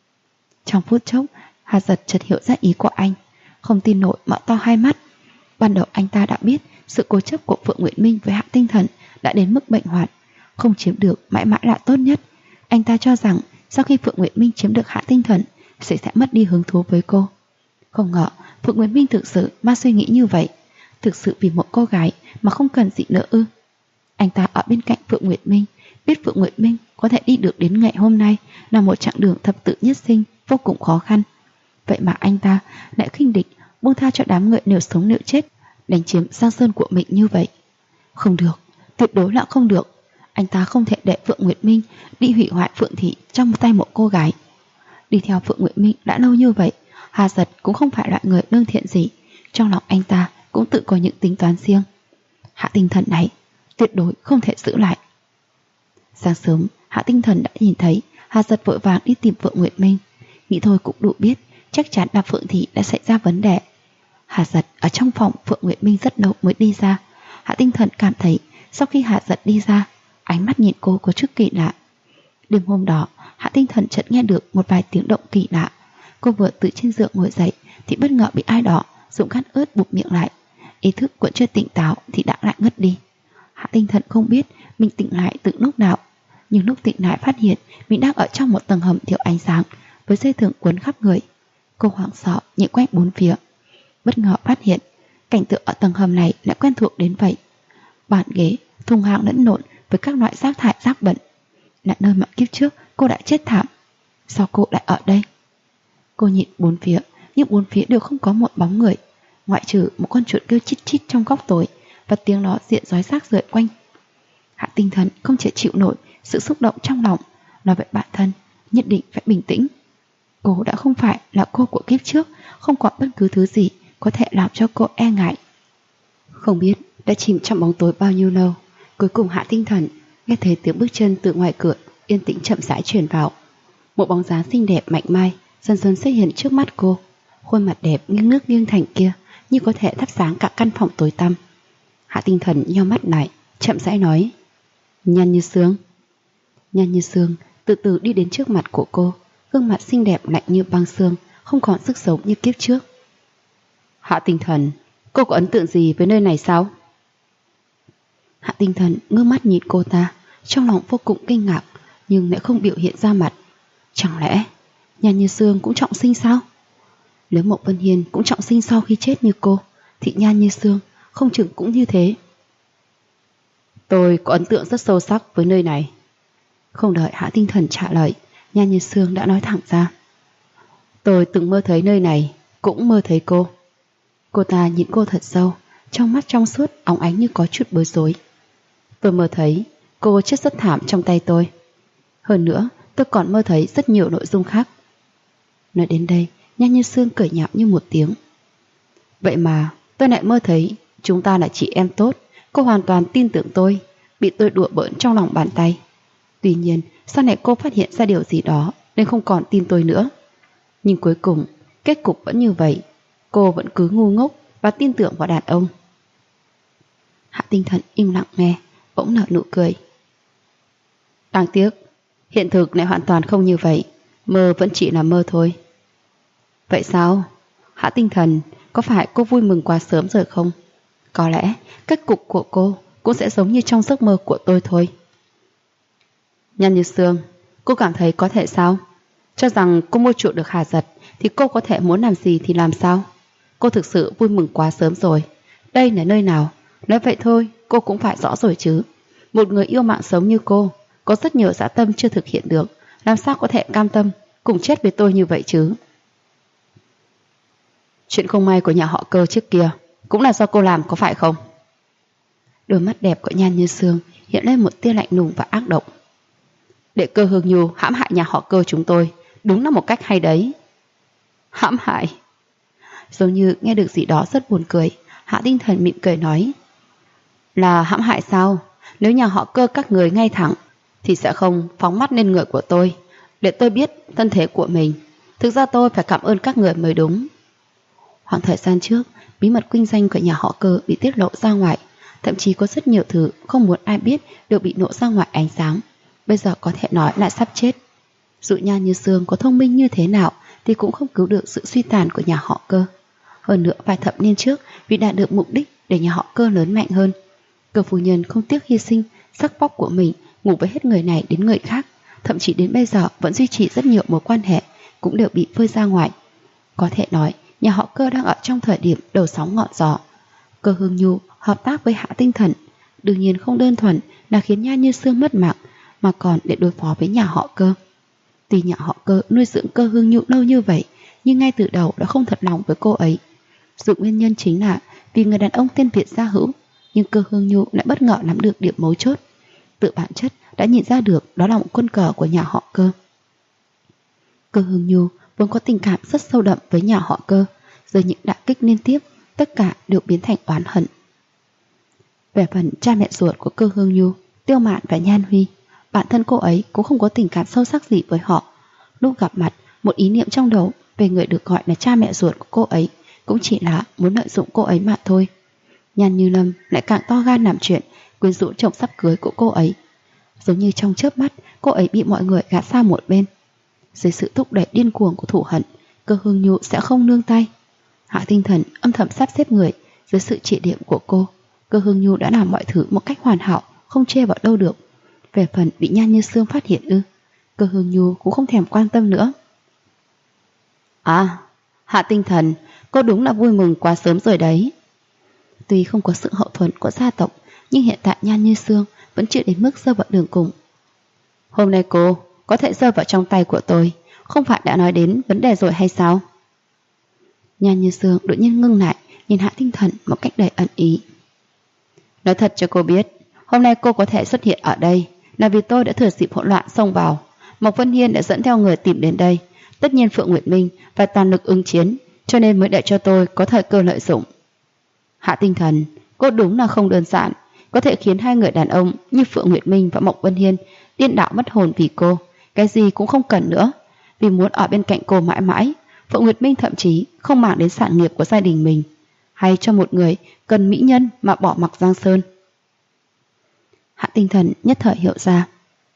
Trong phút chốc, Hà Giật chợt hiểu ra ý của anh, không tin nổi mở to hai mắt. Ban đầu anh ta đã biết sự cố chấp của Phượng Nguyệt Minh với Hạ Tinh Thần đã đến mức bệnh hoạn, không chiếm được mãi mãi là tốt nhất. Anh ta cho rằng sau khi Phượng Nguyệt Minh chiếm được Hạ Tinh Thần sẽ mất đi hứng thú với cô. Không ngờ Phượng Nguyệt Minh thực sự mang suy nghĩ như vậy, thực sự vì một cô gái mà không cần gì nữa ư? Anh ta ở bên cạnh Phượng Nguyệt Minh, biết Phượng Nguyệt Minh có thể đi được đến ngày hôm nay là một chặng đường thập tự nhất sinh vô cùng khó khăn. Vậy mà anh ta lại khinh địch, buông tha cho đám người nửa sống nửa chết, đánh chiếm Giang Sơn của mình như vậy. Không được, tuyệt đối là không được. Anh ta không thể để Phượng Nguyệt Minh đi hủy hoại Phượng thị trong tay một cô gái. Đi theo Phượng Nguyệt Minh đã lâu như vậy, Hà Giật cũng không phải loại người lương thiện gì. Trong lòng anh ta cũng tự có những tính toán riêng. Hạ Tinh Thần này tuyệt đối không thể giữ lại. Sáng sớm, Hạ Tinh Thần đã nhìn thấy Hà Giật vội vàng đi tìm Phượng Nguyệt Minh. Nghĩ thôi cũng đủ biết chắc chắn là Phượng thị đã xảy ra vấn đề. Hà Giật ở trong phòng Phượng Nguyệt Minh rất lâu mới đi ra. Hạ Tinh Thần cảm thấy sau khi Hà Giật đi ra, ánh mắt nhìn cô có chút kỳ lạ. Đêm hôm đó, Hạ Tinh Thần chợt nghe được một vài tiếng động kỳ lạ. Cô vừa từ trên giường ngồi dậy thì bất ngờ bị ai đó dùng khăn ướt bụp miệng lại. Ý thức vẫn chưa tỉnh táo thì đã lại ngất đi. Hạ Tinh Thần không biết mình tỉnh lại từ lúc nào, nhưng lúc tỉnh lại phát hiện mình đang ở trong một tầng hầm thiếu ánh sáng với dây thừng quấn khắp người. Cô hoảng sợ nhìn quanh bốn phía, bất ngờ phát hiện cảnh tượng ở tầng hầm này lại quen thuộc đến vậy. Bàn ghế, thùng hàng lẫn lộn với các loại rác thải rác bẩn, là nơi mà kiếp trước cô đã chết thảm. Sao cô lại ở đây? Cô nhìn bốn phía, nhưng bốn phía đều không có một bóng người, ngoại trừ một con chuột kêu chít chít trong góc tối và tiếng nó diện rói rác rượi quanh. Hạ Tinh Thần không thể chịu nổi sự xúc động trong lòng, nói với bản thân nhất định phải bình tĩnh. Cô đã không phải là cô của kiếp trước, không có bất cứ thứ gì có thể làm cho cô e ngại. Không biết đã chìm trong bóng tối bao nhiêu lâu, cuối cùng Hạ Tinh Thần nghe thấy tiếng bước chân từ ngoài cửa yên tĩnh chậm rãi truyền vào. Một bóng dáng xinh đẹp mạnh mai dần dần xuất hiện trước mắt cô. Khuôn mặt đẹp nghiêng nước nghiêng thành kia như có thể thắp sáng cả căn phòng tối tăm. Hạ Tinh Thần nheo mắt lại, chậm rãi nói: Nhan Như Sương. Nhan Như Sương từ từ đi đến trước mặt của cô, gương mặt xinh đẹp lạnh như băng xương, không còn sức sống như kiếp trước. Hạ Tinh Thần, cô có ấn tượng gì với nơi này sao? Hạ Tinh Thần ngước mắt nhìn cô ta, trong lòng vô cùng kinh ngạc, nhưng lại không biểu hiện ra mặt. Chẳng lẽ Nhan Như Sương cũng trọng sinh sao? Nếu Mộc Vân Hiên cũng trọng sinh sau khi chết như cô, thì Nhan Như Sương không chừng cũng như thế. Tôi có ấn tượng rất sâu sắc với nơi này. Không đợi Hạ Tinh Thần trả lời, Nhan Như Sương đã nói thẳng ra: Tôi từng mơ thấy nơi này, cũng mơ thấy cô. Cô ta nhìn cô thật sâu, trong mắt trong suốt óng ánh như có chút bối rối. Tôi mơ thấy cô chết rất thảm trong tay tôi. Hơn nữa, tôi còn mơ thấy rất nhiều nội dung khác. Nói đến đây, Nhan Như Sương cười nhạo như một tiếng. Vậy mà tôi lại mơ thấy chúng ta là chị em tốt. Cô hoàn toàn tin tưởng tôi, bị tôi đùa bỡn trong lòng bàn tay. Tuy nhiên, sau này cô phát hiện ra điều gì đó nên không còn tin tôi nữa. Nhưng cuối cùng, kết cục vẫn như vậy. Cô vẫn cứ ngu ngốc và tin tưởng vào đàn ông. Hạ Tinh Thần im lặng nghe, bỗng nở nụ cười. Đáng tiếc, hiện thực lại hoàn toàn không như vậy. Mơ vẫn chỉ là mơ thôi. Vậy sao? Hạ Tinh Thần, có phải cô vui mừng quá sớm rồi không? Có lẽ kết cục của cô cũng sẽ giống như trong giấc mơ của tôi thôi. Nhan Như Sương, cô cảm thấy có thể sao? Cho rằng cô mua chuộc được Hà Giật thì cô có thể muốn làm gì thì làm sao? Cô thực sự vui mừng quá sớm rồi. Đây là nơi nào? Nói vậy thôi, cô cũng phải rõ rồi chứ. Một người yêu mạng sống như cô, có rất nhiều dã tâm chưa thực hiện được, làm sao có thể cam tâm cùng chết với tôi như vậy chứ? Chuyện không may của nhà họ Cơ trước kia cũng là do cô làm, có phải không? Đôi mắt đẹp của Nhan Như Sương hiện lên một tia lạnh lùng và ác độc. Để Cơ Hương Nhu hãm hại nhà họ Cơ chúng tôi, đúng là một cách hay đấy. Hãm hại? Giống như nghe được gì đó rất buồn cười, Hạ Tinh Thần mỉm cười nói: Là hãm hại sao? Nếu nhà họ Cơ các người ngay thẳng thì sẽ không phóng mắt lên người của tôi, để tôi biết thân thế của mình. Thực ra tôi phải cảm ơn các người mới đúng. Khoảng thời gian trước, bí mật kinh doanh của nhà họ Cơ bị tiết lộ ra ngoài, thậm chí có rất nhiều thứ không muốn ai biết đều bị nổ ra ngoài ánh sáng. Bây giờ có thể nói là sắp chết. Dù Nhan Như Sương có thông minh như thế nào thì cũng không cứu được sự suy tàn của nhà họ Cơ. Hơn nữa, vài thập niên trước, vì đạt được mục đích để nhà họ Cơ lớn mạnh hơn, Cơ phu nhân không tiếc hy sinh sắc vóc của mình, ngủ với hết người này đến người khác, thậm chí đến bây giờ vẫn duy trì rất nhiều mối quan hệ, cũng đều bị phơi ra ngoài. Có thể nói nhà họ Cơ đang ở trong thời điểm đầu sóng ngọn gió. Cơ Hương Nhu hợp tác với Hạ Tinh Thần đương nhiên không đơn thuần là khiến Nhan Như Sương mất mạng, mà còn để đối phó với nhà họ Cơ. Tuy nhà họ Cơ nuôi dưỡng Cơ Hương Nhu lâu như vậy, nhưng ngay từ đầu đã không thật lòng với cô ấy. Dù nguyên nhân chính là vì người đàn ông tên Việt gia hữu, nhưng Cơ Hương Nhu lại bất ngờ nắm được điểm mấu chốt. Tự bản chất đã nhìn ra được đó là một quân cờ của nhà họ Cơ. Cơ Hương Nhu vốn có tình cảm rất sâu đậm với nhà họ Cơ, giờ những đả kích liên tiếp, tất cả đều biến thành oán hận. Về phần cha mẹ ruột của Cơ Hương Nhu, Tiêu Mạn và Nhan Huy, bản thân cô ấy cũng không có tình cảm sâu sắc gì với họ. Lúc gặp mặt, một ý niệm trong đầu về người được gọi là cha mẹ ruột của cô ấy cũng chỉ là muốn lợi dụng cô ấy mà thôi. Nhan Như Lâm lại càng to gan làm chuyện quyến rũ chồng sắp cưới của cô ấy. Giống như trong chớp mắt, cô ấy bị mọi người gạt sang một bên. Dưới sự thúc đẩy điên cuồng của thù hận, Cơ Hương Nhu sẽ không nương tay. Hạ Tinh Thần âm thầm sắp xếp người. Dưới sự chỉ điểm của cô, Cơ Hương Nhu đã làm mọi thứ một cách hoàn hảo, không chê vào đâu được. Về phần bị Nhan Như Sương phát hiện ư, Cơ Hương Nhu cũng không thèm quan tâm nữa. À, Hạ Tinh Thần, cô đúng là vui mừng quá sớm rồi đấy. Tuy không có sự hậu thuẫn của gia tộc, nhưng hiện tại Nhan Như Sương vẫn chưa đến mức rơi vào đường cùng. Hôm nay cô có thể rơi vào trong tay của tôi, không phải đã nói đến vấn đề rồi hay sao? Nhan Như Sương đột nhiên ngưng lại, nhìn Hạ Tinh Thần một cách đầy ẩn ý. Nói thật cho cô biết, hôm nay cô có thể xuất hiện ở đây là vì tôi đã thừa dịp hỗn loạn xông vào. Mộc Vân Hiên đã dẫn theo người tìm đến đây. Tất nhiên Phượng Nguyệt Minh phải toàn lực ứng chiến, cho nên mới để cho tôi có thời cơ lợi dụng. Hạ Tinh Thần, cô đúng là không đơn giản, có thể khiến hai người đàn ông như Phượng Nguyệt Minh và Mộc Vân Hiên điên đảo mất hồn vì cô, cái gì cũng không cần nữa. Vì muốn ở bên cạnh cô mãi mãi, Phượng Nguyệt Minh thậm chí không màng đến sản nghiệp của gia đình mình. hay cho một người cần mỹ nhân mà bỏ mặc Giang Sơn? Hạ Tinh Thần nhất thời hiểu ra.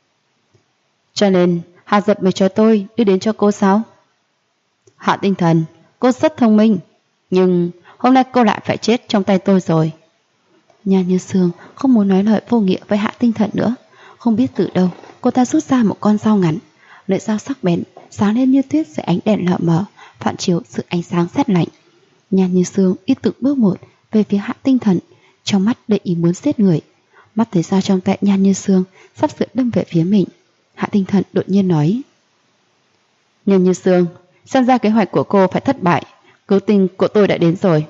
Cho nên Hạ Giật mới cho tôi đưa đến cho cô sao? Hạ Tinh Thần, cô rất thông minh, nhưng hôm nay cô lại phải chết trong tay tôi rồi. Nhan Như Sương không muốn nói lời vô nghĩa với Hạ Tinh Thần nữa. Không biết từ đâu cô ta rút ra một con dao ngắn, lưỡi dao sắc bén sáng lên như tuyết dưới ánh đèn lờ mờ, phản chiếu sự ánh sáng rét lạnh. Nhan Như Sương đi từng bước một về phía Hạ Tinh Thần, trong mắt đầy ý muốn giết người. Mắt thấy dao trong tay Nhan Như Sương sắp sửa đâm về phía mình, Hạ Tinh Thần đột nhiên nói: Nhan Như Sương, xem ra kế hoạch của cô phải thất bại, cứu tinh của tôi đã đến rồi.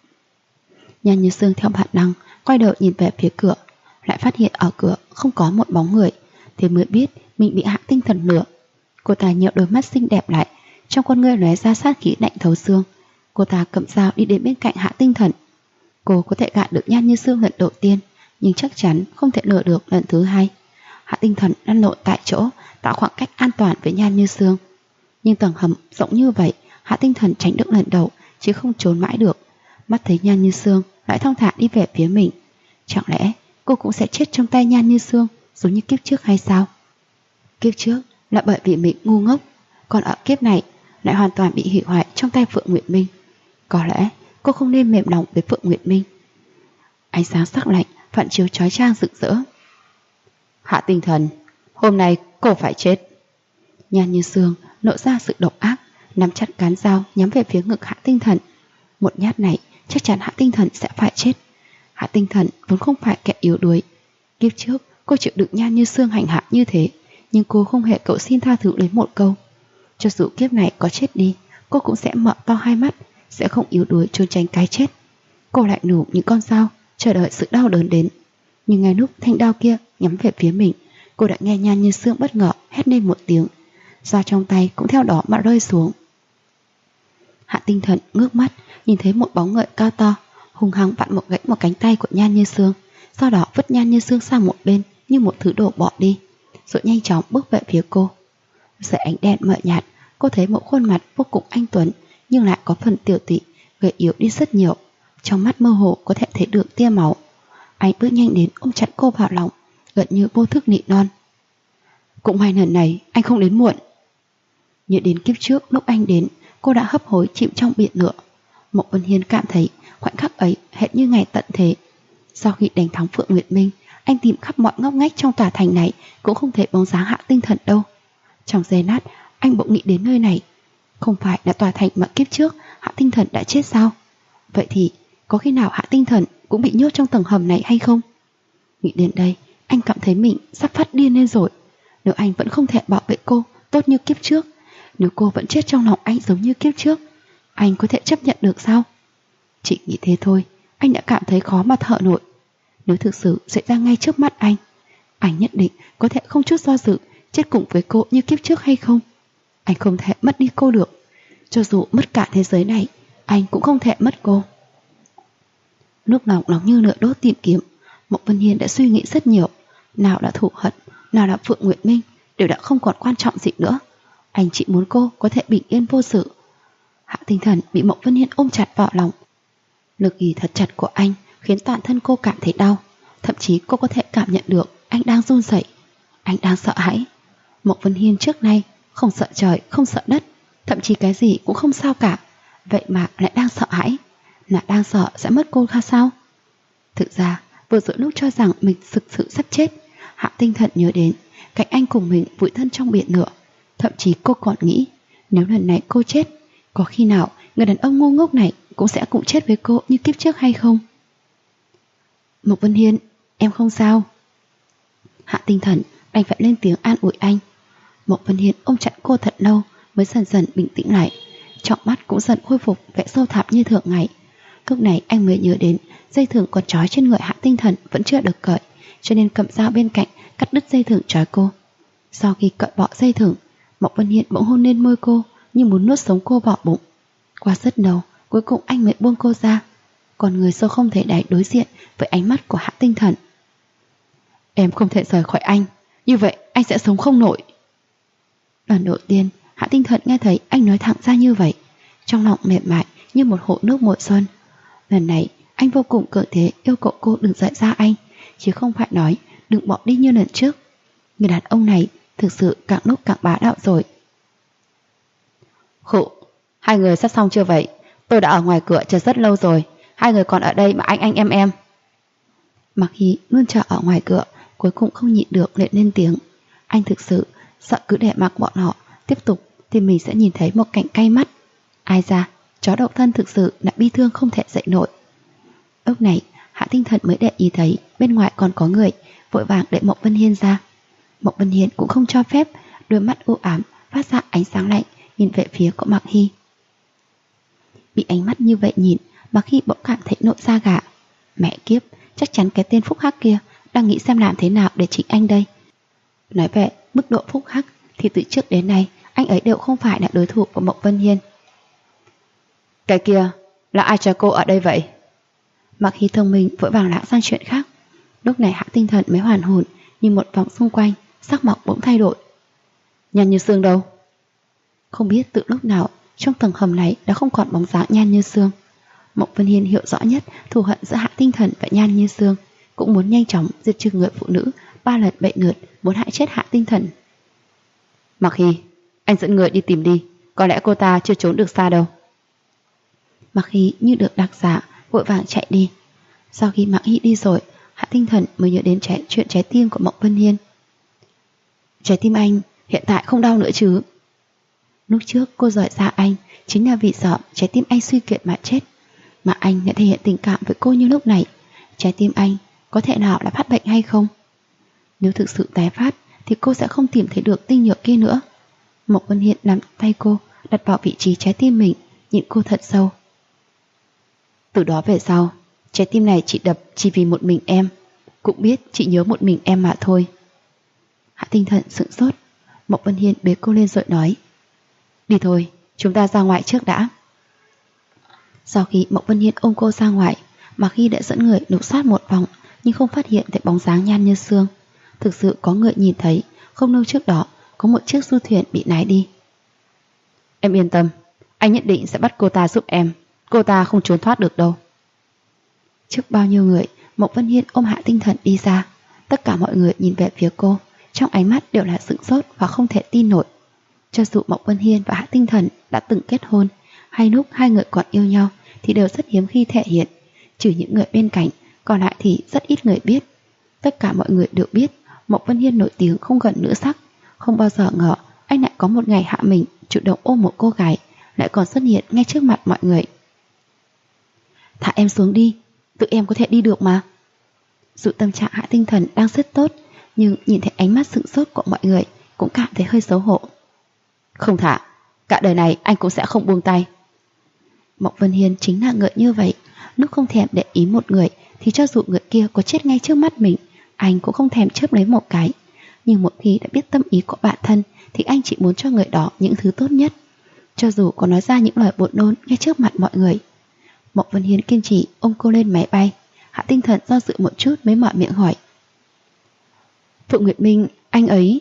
Nhan Như Sương theo bản năng quay đầu nhìn về phía cửa, lại phát hiện ở cửa không có một bóng người, thế mới biết mình bị Hạ Tinh Thần lừa. Cô ta nhíu đôi mắt xinh đẹp lại, trong con ngươi lóe ra sát khí lạnh thấu xương. Cô ta cầm dao đi đến bên cạnh Hạ Tinh Thần. Cô có thể gạt được Nhan Như Sương lần đầu tiên, nhưng chắc chắn không thể lừa được lần thứ hai. Hạ Tinh Thần lăn lộn tại chỗ, tạo khoảng cách an toàn với Nhan Như Sương. Nhưng tầng hầm rộng như vậy, Hạ Tinh Thần tránh được lần đầu, chứ không trốn mãi được. Mắt thấy Nhan Như Sương lại thong thả đi về phía mình. Chẳng lẽ cô cũng sẽ chết trong tay Nhan Như Sương giống như kiếp trước hay sao? Kiếp trước là bởi vì mình ngu ngốc, còn ở kiếp này lại hoàn toàn bị hủy hoại trong tay Phượng Nguyệt Minh. Có lẽ cô không nên mềm lòng với Phượng Nguyệt Minh. Ánh sáng sắc lạnh phản chiếu chói chang rực rỡ. Hạ Tinh Thần, hôm nay cô phải chết. Nhan Như Sương lộ ra sự độc ác, nắm chặt cán dao nhắm về phía ngực Hạ Tinh Thần. Một nhát này chắc chắn Hạ Tinh Thần sẽ phải chết. Hạ Tinh Thần vốn không phải kẻ yếu đuối. Kiếp trước cô chịu đựng Nhan Như Sương hành hạ như thế, nhưng cô không hề cầu xin tha thứ lấy một câu. Cho dù kiếp này có chết đi, cô cũng sẽ mở to hai mắt, sẽ không yếu đuối trốn tránh cái chết. Cô lại nổ những con dao, chờ đợi sự đau đớn đến. Nhưng ngay lúc thanh đao kia nhắm về phía mình, cô đã nghe Nhan Như Sương bất ngờ hét lên một tiếng, dao trong tay cũng theo đó mà rơi xuống. Hạ Tinh Thần ngước mắt, nhìn thấy một bóng người cao to hung hăng vặn gãy một cánh tay của Nhan Như Sương, sau đó vứt Nhan Như Sương sang một bên như một thứ đồ bỏ đi, rồi nhanh chóng bước về phía cô. Dưới ánh đèn mờ nhạt, cô thấy một khuôn mặt vô cùng anh tuấn, nhưng lại có phần tiểu tụy, gầy yếu đi rất nhiều. Trong mắt mơ hồ có thể thấy được tia máu. Anh bước nhanh đến ôm chặt cô vào lòng, gần như vô thức nỉ non: Cũng may lần này anh không đến muộn. Nhớ đến kiếp trước lúc anh đến, cô đã hấp hối chìm trong biển lửa. Mộc Vân Hiên cảm thấy khoảnh khắc ấy hệt như ngày tận thế. Sau khi đánh thắng Phượng Nguyệt Minh, anh tìm khắp mọi ngóc ngách trong tòa thành này cũng không thấy bóng dáng Hạ Tinh Thần đâu. Trong giây lát, anh bỗng nghĩ đến nơi này. Không phải là tòa thành mà kiếp trước Hạ Tinh Thần đã chết sao? Vậy thì có khi nào Hạ Tinh Thần cũng bị nhốt trong tầng hầm này hay không? Nghĩ đến đây, anh cảm thấy mình sắp phát điên lên rồi. Nếu anh vẫn không thể bảo vệ cô tốt như kiếp trước, nếu cô vẫn chết trong lòng anh giống như kiếp trước, anh có thể chấp nhận được sao? Chỉ nghĩ thế thôi, anh đã cảm thấy khó mà thở nổi. Nếu thực sự xảy ra ngay trước mắt anh nhất định có thể không chút do dự chết cùng với cô như kiếp trước hay không? Anh không thể mất đi cô được. Cho dù mất cả thế giới này, anh cũng không thể mất cô. Lúc lòng nóng như lửa đốt tìm kiếm, Mộc Vân Hiên đã suy nghĩ rất nhiều. Nào là thù hận, nào là Phượng Nguyệt Minh, đều đã không còn quan trọng gì nữa. Anh chỉ muốn cô có thể bình yên vô sự. Hạ Tinh Thần bị Mộc Vân Hiên ôm chặt vào lòng. Lực ghì thật chặt của anh khiến toàn thân cô cảm thấy đau. Thậm chí cô có thể cảm nhận được anh đang run rẩy. Anh đang sợ hãi. Mộc Vân Hiên trước nay không sợ trời, không sợ đất, thậm chí cái gì cũng không sao cả. Vậy mà lại đang sợ hãi. Là đang sợ sẽ mất cô hay sao? Thực ra vừa rồi lúc cho rằng mình thực sự sắp chết, Hạ Tinh Thần nhớ đến cảnh anh cùng mình vùi thân trong biển lửa. Thậm chí cô còn nghĩ, nếu lần này cô chết, có khi nào người đàn ông ngu ngốc này cũng sẽ cùng chết với cô như kiếp trước hay không? Mộc Vân Hiên, em không sao. Hạ Tinh Thần đành phải lên tiếng an ủi anh. Mộc Vân Hiên ôm chặt cô thật lâu mới dần dần bình tĩnh lại, trọng mắt cũng dần khôi phục vẻ sâu thẳm như thường ngày. Lúc này anh mới nhớ đến dây thừng còn trói trên người Hạ Tinh Thần vẫn chưa được cởi, cho nên cầm dao bên cạnh cắt đứt dây thừng trói cô. Sau khi cởi bỏ dây thừng, Mộc Vân Hiên bỗng hôn lên môi cô như muốn nuốt sống cô vào bụng. Qua rất lâu, cuối cùng anh mới buông cô ra. Còn người sâu không thể đáy đối diện với ánh mắt của Hạ Tinh Thần. Em không thể rời khỏi anh, như vậy anh sẽ sống không nổi. Lần đầu tiên Hạ Tinh Thần nghe thấy anh nói thẳng ra như vậy, trong lòng mềm mại như một hồ nước mùa xuân. Lần này anh vô cùng cường thế yêu cầu cô đừng rời xa anh, chứ không phải nói đừng bỏ đi như lần trước. Người đàn ông này thực sự càng lúc càng bá đạo rồi. Khụ, hai người sắp xong chưa vậy? Tôi đã ở ngoài cửa chờ rất lâu rồi, hai người còn ở đây mà anh em. Mặc Hy luôn chờ ở ngoài cửa, cuối cùng không nhịn được lại lên tiếng. Anh thực sự sợ cứ để mặc bọn họ tiếp tục thì mình sẽ nhìn thấy một cảnh cay mắt. Ai ra, chó độc thân thực sự là bi thương không thể dậy nổi. Lúc này Hạ Tinh Thần mới để ý thấy bên ngoài còn có người, vội vàng để Mộc Vân Hiên ra. Mộc Vân Hiên cũng không cho phép, đôi mắt u ám phát ra ánh sáng lạnh nhìn về phía của Mặc Hy. Bị ánh mắt như vậy nhìn, Mặc Hy bỗng cảm thấy nổi da gà. Mẹ kiếp, chắc chắn cái tên phúc hắc kia đang nghĩ xem làm thế nào để chỉnh anh đây. Nói về mức độ phúc hắc thì từ trước đến nay anh ấy đều không phải là đối thủ của Mộc Vân Hiên. Cái kia là ai cho cô ở đây vậy? Mặc Hy thông minh vội vàng lãng sang chuyện khác. Lúc này Hạ Tinh Thần mới hoàn hồn, nhìn một vòng xung quanh, sắc mặt bỗng thay đổi. Nhan Như Sương đâu? Không biết từ lúc nào trong tầng hầm này đã không còn bóng dáng Nhan Như Sương. Mộc Vân Hiên hiểu rõ nhất thù hận giữa Hạ Tinh Thần và Nhan Như Sương, cũng muốn nhanh chóng diệt trừ người phụ nữ 3 lần bậy nượt muốn hại chết Hạ Tinh Thần. Mặc Hy, anh dẫn người đi tìm đi, có lẽ cô ta chưa trốn được xa đâu. Mặc Hy như được đặc giả vội vàng chạy đi. Sau khi Mặc Hy đi rồi, Hạ Tinh Thần mới nhớ đến chuyện trái tim của Mộc Vân Hiên. Trái tim anh hiện tại không đau nữa chứ? Lúc trước cô rời xa anh chính là vì sợ trái tim anh suy kiệt mà chết, mà anh lại thể hiện tình cảm với cô như lúc này. Trái tim anh có thể nào là phát bệnh hay không? Nếu thực sự tái phát thì cô sẽ không tìm thấy được tinh nhựa kia nữa. Mộc Vân Hiên nắm tay cô đặt vào vị trí trái tim mình, nhìn cô thật sâu. Từ đó về sau, trái tim này chị đập chỉ vì một mình em, cũng biết chị nhớ một mình em mà thôi. Hạ Tinh Thần sững sốt. Mộc Vân Hiên bế cô lên rồi nói, đi thôi, chúng ta ra ngoài trước đã. Sau khi Mộc Vân Hiên ôm cô ra ngoài, Mặc Hy đã dẫn người lục soát một vòng nhưng không phát hiện thấy bóng dáng Nhan Như Sương. Thực sự có người nhìn thấy không lâu trước đó có một chiếc du thuyền bị lái đi. Em yên tâm, anh nhất định sẽ bắt cô ta giúp em, cô ta không trốn thoát được đâu. Trước bao nhiêu người, Mộc Vân Hiên ôm Hạ Tinh Thần đi ra. Tất cả mọi người nhìn về phía cô, trong ánh mắt đều là sửng sốt và không thể tin nổi. Cho dù Mộc Vân Hiên và Hạ Tinh Thần đã từng kết hôn, hay lúc hai người còn yêu nhau thì đều rất hiếm khi thể hiện. Trừ những người bên cạnh, còn lại thì rất ít người biết. Tất cả mọi người đều biết Mộc Vân Hiên nổi tiếng không gần nữ sắc. Không bao giờ ngờ anh lại có một ngày hạ mình chủ động ôm một cô gái, lại còn xuất hiện ngay trước mặt mọi người. Thả em xuống đi, tự em có thể đi được mà. Dù tâm trạng Hạ Tinh Thần đang rất tốt, nhưng nhìn thấy ánh mắt sững sốt của mọi người cũng cảm thấy hơi xấu hổ. Không thả, cả đời này anh cũng sẽ không buông tay. Mộc Vân Hiên chính là người như vậy. Lúc không thèm để ý một người thì cho dù người kia có chết ngay trước mắt mình, anh cũng không thèm chớp lấy một cái. Nhưng một khi đã biết tâm ý của bản thân thì anh chỉ muốn cho người đó những thứ tốt nhất, cho dù có nói ra những lời buồn nôn ngay trước mặt mọi người. Mộc Vân Hiên kiên trì ôm cô lên máy bay. Hạ Tinh Thần do dự một chút mới mở miệng hỏi, Phượng Nguyệt Minh, anh ấy...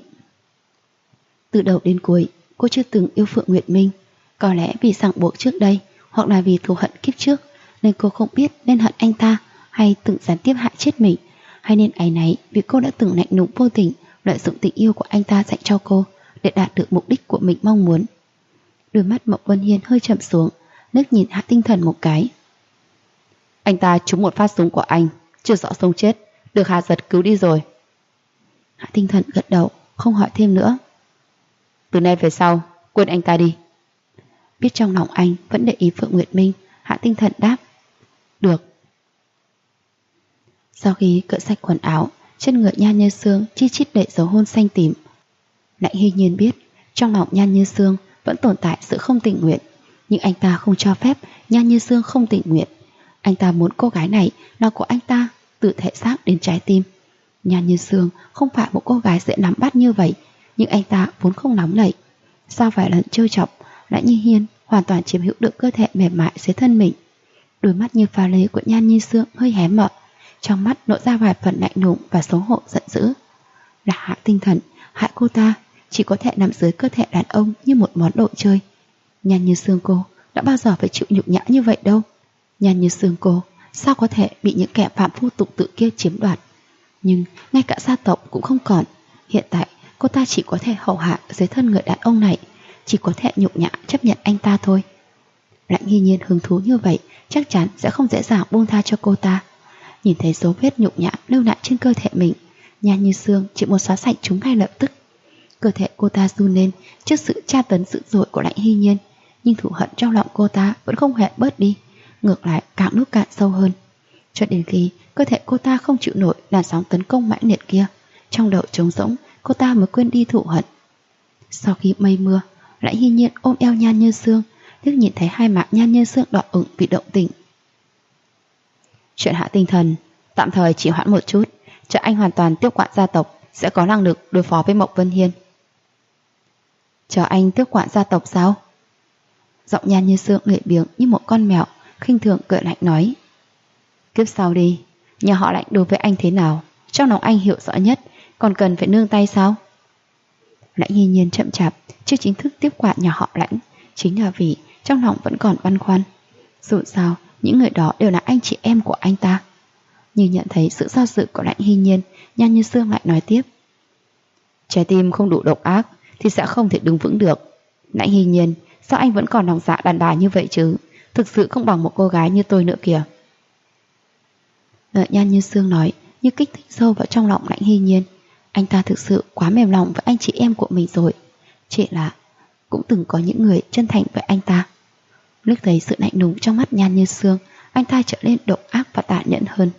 Từ đầu đến cuối cô chưa từng yêu Phượng Nguyệt Minh. Có lẽ vì ràng buộc trước đây, hoặc là vì thù hận kiếp trước, nên cô không biết nên hận anh ta, hay từng gián tiếp hại chết mình, hay nên áy náy vì cô đã từng lạnh lùng vô tình lợi dụng tình yêu của anh ta dành cho cô để đạt được mục đích của mình mong muốn. Đôi mắt Mộc Vân Hiên hơi chậm xuống, liếc nhìn Hạ Tinh Thần một cái. Anh ta trúng một phát súng của anh, chưa rõ sống chết, được Hà Giật cứu đi rồi. Hạ Tinh Thần gật đầu, không hỏi thêm nữa. Từ nay về sau, quên anh ta đi. Biết trong lòng anh vẫn để ý Phượng Nguyệt Minh, Hạ Tinh Thần đáp, được. Sau khi cởi sạch quần áo, trên người Nhan Như Sương chi chít đầy dấu hôn xanh tím. Lại Hy Nhiên biết trong lòng Nhan Như Sương vẫn tồn tại sự không tình nguyện, nhưng anh ta không cho phép Nhan Như Sương không tình nguyện. Anh ta muốn cô gái này là của anh ta từ thể xác đến trái tim. Nhan Như Sương không phải một cô gái dễ nắm bắt như vậy, nhưng anh ta vốn không nóng nảy. Sau vài lần trêu chọc, Lại Như Hiên hoàn toàn chiếm hữu được cơ thể mềm mại dưới thân mình. Đôi mắt như pha lê của Nhan Như Sương hơi hé mở, trong mắt lộ ra vài phần lạnh lùng và xấu hổ giận dữ. Là Hạ Tinh Thần hại cô ta chỉ có thể nằm dưới cơ thể đàn ông như một món đồ chơi. Nhan Như Sương cô đã bao giờ phải chịu nhục nhã như vậy đâu. Nhan Như Sương cô sao có thể bị những kẻ phạm phu tục tự kia chiếm đoạt. Nhưng ngay cả gia tộc cũng không còn. Hiện tại cô ta chỉ có thể hầu hạ dưới thân người đàn ông này, chỉ có thể nhục nhã chấp nhận anh ta thôi. Lãnh Hy Nhiên hứng thú như vậy chắc chắn sẽ không dễ dàng buông tha cho cô ta. Nhìn thấy dấu vết nhục nhã lưu lại trên cơ thể mình, Nhan Như Sương chỉ muốn xóa sạch chúng ngay lập tức. Cơ thể cô ta run lên trước sự tra tấn dữ dội của Lãnh Hy Nhiên, nhưng thù hận trong lòng cô ta vẫn không hề bớt đi, ngược lại càng lúc càng sâu hơn. Cho đến khi cơ thể cô ta không chịu nổi làn sóng tấn công mãnh liệt kia, trong đầu trống rỗng, cô ta mới quên đi thù hận. Sau khi mây mưa, Lãnh Hy Nhiên ôm eo Nhan Như Sương, liếc nhìn thấy hai má Nhan Như Sương đỏ ửng vì động tình. Chuyện hạ tinh thần tạm thời chỉ hoãn một chút, chờ anh hoàn toàn tiếp quản gia tộc sẽ có năng lực đối phó với Mộc Vân Hiên. Chờ anh tiếp quản gia tộc sao? Giọng Nhan Như Sương lười biếng như một con mèo, khinh thường cười lạnh nói. Kiếp sau đi, nhà họ Lãnh đối với anh thế nào, trong lòng anh hiểu rõ nhất, còn cần phải nương tay sao? Lãnh Hy Nhiên chậm chạp chưa chính thức tiếp quản nhà họ Lãnh, chính là vì trong lòng vẫn còn băn khoăn. Dù sao, những người đó đều là anh chị em của anh ta. Nhưng nhận thấy sự do dự của Lãnh Hy Nhiên, Nhan Như Sương lại nói tiếp. Trái tim không đủ độc ác thì sẽ không thể đứng vững được. Lãnh Hy Nhiên, sao anh vẫn còn lòng dạ đàn bà như vậy chứ? Thực sự không bằng một cô gái như tôi nữa kìa. Lời Nhan Như Sương nói như kích thích sâu vào trong lòng Lãnh Hy Nhiên. Anh ta thực sự quá mềm lòng với anh chị em của mình rồi. Chỉ là cũng từng có những người chân thành với anh ta. Lúc thấy sự lạnh lùng trong mắt Nhan Như Sương, anh ta trở nên độc ác và tàn nhẫn hơn.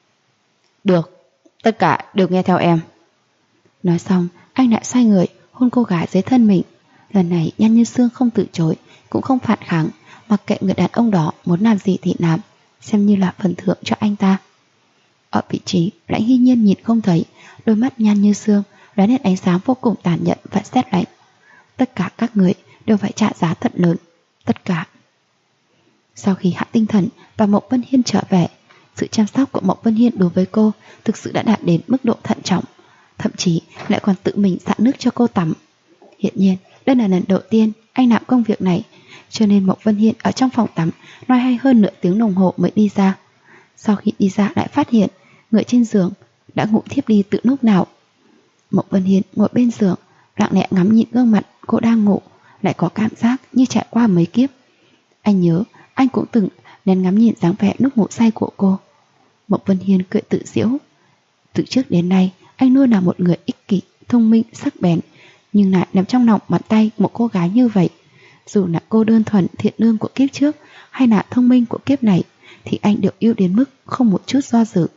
Được, tất cả đều nghe theo em. Nói xong, anh lại xoay người hôn cô gái dưới thân mình. Lần này Nhan Như Sương không từ chối, cũng không phản kháng, mặc kệ người đàn ông đó muốn làm gì thì làm, xem như là phần thưởng cho anh ta. Ở vị trí Lãnh Hy Nhiên nhìn không thấy, đôi mắt Nhan Như Sương lóe lên ánh sáng vô cùng tàn nhẫn và sét lạnh. Tất cả các người đều phải trả giá thật lớn, tất cả. Sau khi Hạ Tinh Thần và Mộc Vân Hiên trở về, sự chăm sóc của Mộc Vân Hiên đối với cô thực sự đã đạt đến mức độ thận trọng, thậm chí lại còn tự mình xả nước cho cô tắm. Hiện nhiên đây là lần đầu tiên anh làm công việc này, cho nên Mộc Vân Hiên ở trong phòng tắm loay hay hơn nửa tiếng đồng hồ mới đi ra. Sau khi đi ra lại phát hiện người trên giường đã ngủ thiếp đi từ lúc nào. Mộc Vân Hiên ngồi bên giường, lặng lẽ ngắm nhìn gương mặt cô đang ngủ, lại có cảm giác như trải qua mấy kiếp. Anh nhớ anh cũng từng nên ngắm nhìn dáng vẻ lúc ngủ say của cô. Mộc Vân Hiên cười tự giễu. Từ trước đến nay anh luôn là một người ích kỷ, thông minh, sắc bén, nhưng lại nằm trong lòng bàn tay một cô gái như vậy. Dù là cô đơn thuần thiện lương của kiếp trước hay là thông minh của kiếp này, thì anh đều yêu đến mức không một chút do dự.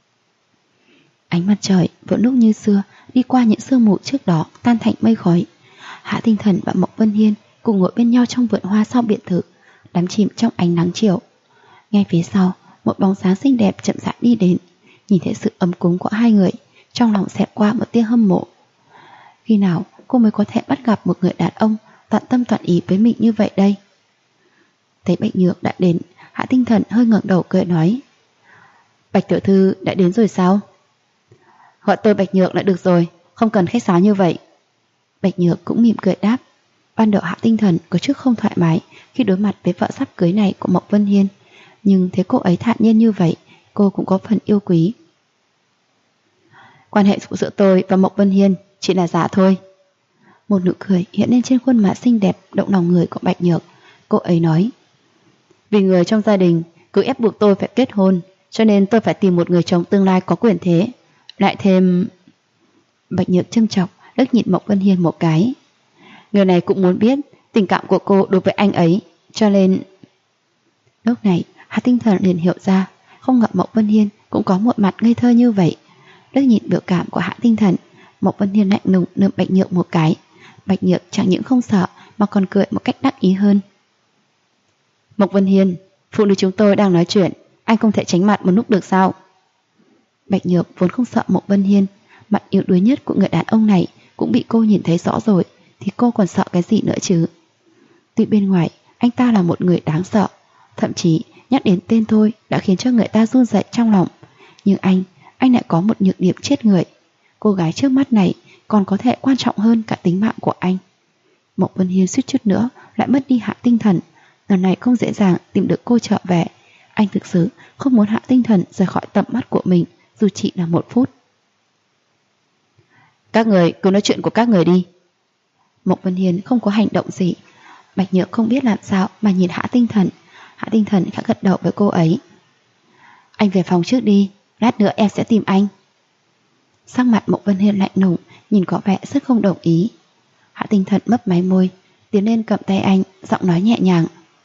Ánh mặt trời vẫn lúc như xưa đi qua những sương mù trước đó tan thành mây khói. Hạ Tinh Thần và Mộc Vân Hiên cùng ngồi bên nhau trong vườn hoa sau biệt thự, đắm chìm trong ánh nắng chiều. Ngay phía sau, một bóng dáng xinh đẹp chậm rãi đi đến. Nhìn thấy sự ấm cúng của hai người, trong lòng xẹt qua một tia hâm mộ. Khi nào cô mới có thể bắt gặp một người đàn ông tận tâm tận ý với mình như vậy đây? Thấy Bạch Nhược đã đến, Hạ Tinh Thần hơi ngẩng đầu cười nói. Bạch tiểu thư đã đến rồi sao? Gọi tôi Bạch Nhược là được rồi, không cần khách sáo như vậy. Bạch Nhược cũng mỉm cười đáp. Ban đầu Hạ Tinh Thần có chút không thoải mái khi đối mặt với vợ sắp cưới này của Mộc Vân Hiên, nhưng thấy cô ấy thản nhiên như vậy, cô cũng có phần yêu quý. Quan hệ giữa tôi và Mộc Vân Hiên chỉ là giả thôi. Một nụ cười hiện lên trên khuôn mặt xinh đẹp động lòng người của Bạch Nhược. Cô ấy nói. Vì người trong gia đình cứ ép buộc tôi phải kết hôn, cho nên tôi phải tìm một người chồng tương lai có quyền thế. Lại thêm... Bạch Nhược châm chọc liếc nhìn Mộc Vân Hiên một cái. Người này cũng muốn biết tình cảm của cô đối với anh ấy, cho nên... Lúc này Hạ Tinh Thần liền hiểu ra, không ngờ Mộc Vân Hiên cũng có một mặt ngây thơ như vậy. Liếc nhìn biểu cảm của Hạ Tinh Thần, Mộc Vân Hiên lạnh lùng nựng Bạch Nhược một cái. Bạch Nhược chẳng những không sợ mà còn cười một cách đắc ý hơn. Mộc Vân Hiên, phụ nữ chúng tôi đang nói chuyện, anh không thể tránh mặt một lúc được sao? Bạch Nhược vốn không sợ Mộc Vân Hiên, mặt yếu đuối nhất của người đàn ông này cũng bị cô nhìn thấy rõ rồi, thì cô còn sợ cái gì nữa chứ? Tuy bên ngoài anh ta là một người đáng sợ, thậm chí nhắc đến tên thôi đã khiến cho người ta run rẩy trong lòng, nhưng anh lại có một nhược điểm chết người. Cô gái trước mắt này còn có thể quan trọng hơn cả tính mạng của anh. Mộc Vân Hiên suýt chút nữa lại mất đi Hạ Tinh Thần. Lần này không dễ dàng tìm được cô trở về. Anh thực sự không muốn Hạ Tinh Thần rời khỏi tầm mắt của mình, dù chỉ là 1 phút. Các người cứ nói chuyện của các người đi. Mộc Vân Hiên không có hành động gì. Bạch Nhược không biết làm sao mà nhìn Hạ Tinh Thần. Hạ Tinh Thần khẽ gật đầu với cô ấy. Anh về phòng trước đi, lát nữa em sẽ tìm anh. Sắc mặt Mộc Vân Hiên lạnh lùng, nhìn có vẻ rất không đồng ý. Hạ Tinh Thần mấp máy môi, tiến lên cầm tay anh, giọng nói nhẹ nhàng.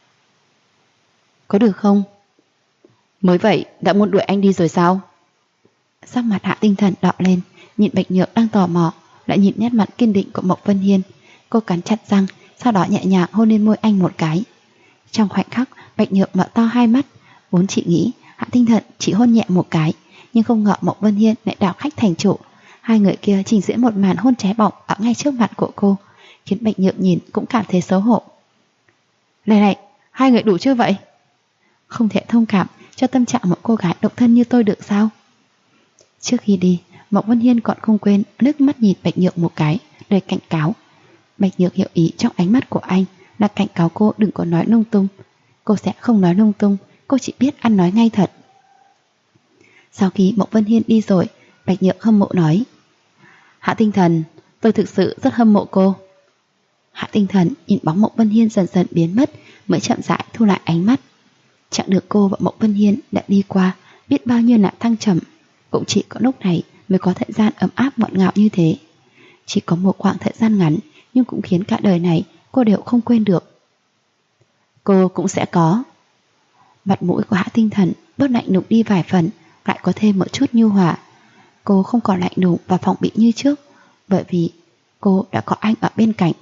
Có được không? Mới vậy đã muốn đuổi anh đi rồi sao? Sắc mặt Hạ Tinh Thần đỏ lên, nhìn Bạch Nhược đang tò mò, lại nhìn nét mặt kiên định của Mộc Vân Hiên. Cô cắn chặt răng, sau đó nhẹ nhàng hôn lên môi anh một cái. Trong khoảnh khắc, Bạch Nhược mở to hai mắt. Vốn chị nghĩ Hạ Tinh Thần chỉ hôn nhẹ một cái, nhưng không ngờ Mộc Vân Hiên lại đảo khách thành chủ. Hai người kia trình diễn một màn hôn cháy bỏng ở ngay trước mặt của cô, khiến Bạch Nhược nhìn cũng cảm thấy xấu hổ. Này, hai người đủ chưa vậy? Không thể thông cảm cho tâm trạng một cô gái độc thân như tôi được sao? Trước khi đi, Mộc Vân Hiên còn không quên nước mắt nhìn Bạch Nhược một cái, đầy cảnh cáo. Bạch Nhược hiểu ý trong ánh mắt của anh là cảnh cáo cô đừng có nói lung tung. Cô sẽ không nói lung tung, cô chỉ biết ăn nói ngay thật. Sau khi Mộc Vân Hiên đi rồi, Bạch Nhược hâm mộ nói. Hạ Tinh Thần, tôi thực sự rất hâm mộ cô. Hạ Tinh Thần nhìn bóng Mộc Vân Hiên dần dần biến mất, mới chậm rãi thu lại ánh mắt. Chặng đường cô và Mộc Vân Hiên đã đi qua biết bao nhiêu nạn thăng trầm, cũng chỉ có lúc này mới có thời gian ấm áp ngọt ngào như thế. Chỉ có một khoảng thời gian ngắn, nhưng cũng khiến cả đời này cô đều không quên được. Cô cũng sẽ có. Mặt mũi của Hạ Tinh Thần bớt lạnh lùng đi vài phần, lại có thêm một chút nhu hòa. Cô không còn lạnh lùng và phòng bị như trước, bởi vì cô đã có anh ở bên cạnh.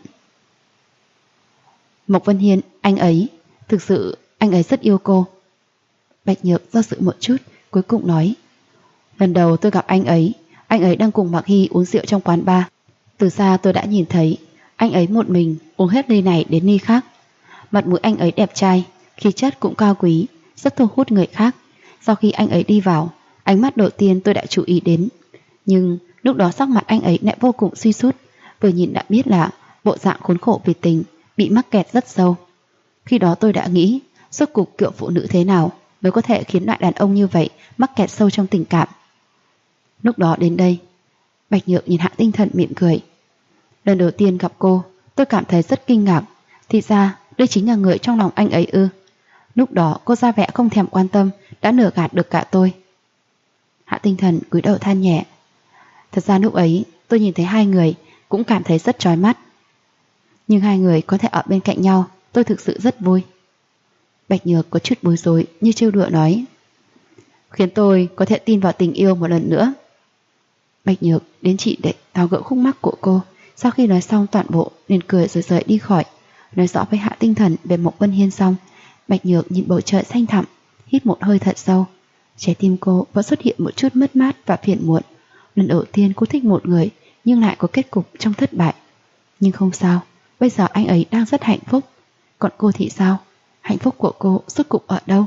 Mộc Vân Hiên, anh ấy, thực sự anh ấy rất yêu cô. Bạch Nhược do dự một chút, cuối cùng nói. Lần đầu tôi gặp anh ấy đang cùng Mạc Hy uống rượu trong quán bar. Từ xa tôi đã nhìn thấy anh ấy một mình uống hết ly này đến ly khác. Mặt mũi anh ấy đẹp trai, khí chất cũng cao quý, rất thu hút người khác. Sau khi anh ấy đi vào, ánh mắt đầu tiên tôi đã chú ý đến. Nhưng lúc đó sắc mặt anh ấy lại vô cùng suy sút, vừa nhìn đã biết là bộ dạng khốn khổ vì tình, bị mắc kẹt rất sâu. Khi đó tôi đã nghĩ, rốt cuộc kiểu phụ nữ thế nào mới có thể khiến loại đàn ông như vậy mắc kẹt sâu trong tình cảm. Lúc đó đến đây, Bạch Nhược nhìn Hạ Tinh Thần mỉm cười. Lần đầu tiên gặp cô, tôi cảm thấy rất kinh ngạc. Thì ra đây chính là người trong lòng anh ấy ư? Lúc đó cô ra vẻ không thèm quan tâm, đã lừa gạt được cả tôi. Hạ Tinh Thần cúi đầu than nhẹ. Thật ra lúc ấy tôi nhìn thấy hai người cũng cảm thấy rất chói mắt. Nhưng hai người có thể ở bên cạnh nhau, tôi thực sự rất vui. Bạch Nhược có chút bối rối như trêu đùa nói. Khiến tôi có thể tin vào tình yêu một lần nữa. Bạch Nhược đến chị để tháo gỡ khúc mắc của cô. Sau khi nói xong toàn bộ liền cười rồi rời đi khỏi. Nói rõ với Hạ Tinh Thần về Mộc Vân Hiên xong, Bạch Nhược nhìn bầu trời xanh thẳm, hít một hơi thật sâu. Trái tim cô vẫn xuất hiện một chút mất mát và phiền muộn. Lần đầu tiên cô thích một người, nhưng lại có kết cục trong thất bại. Nhưng không sao, bây giờ anh ấy đang rất hạnh phúc. Còn cô thì sao? Hạnh phúc của cô rốt cuộc ở đâu?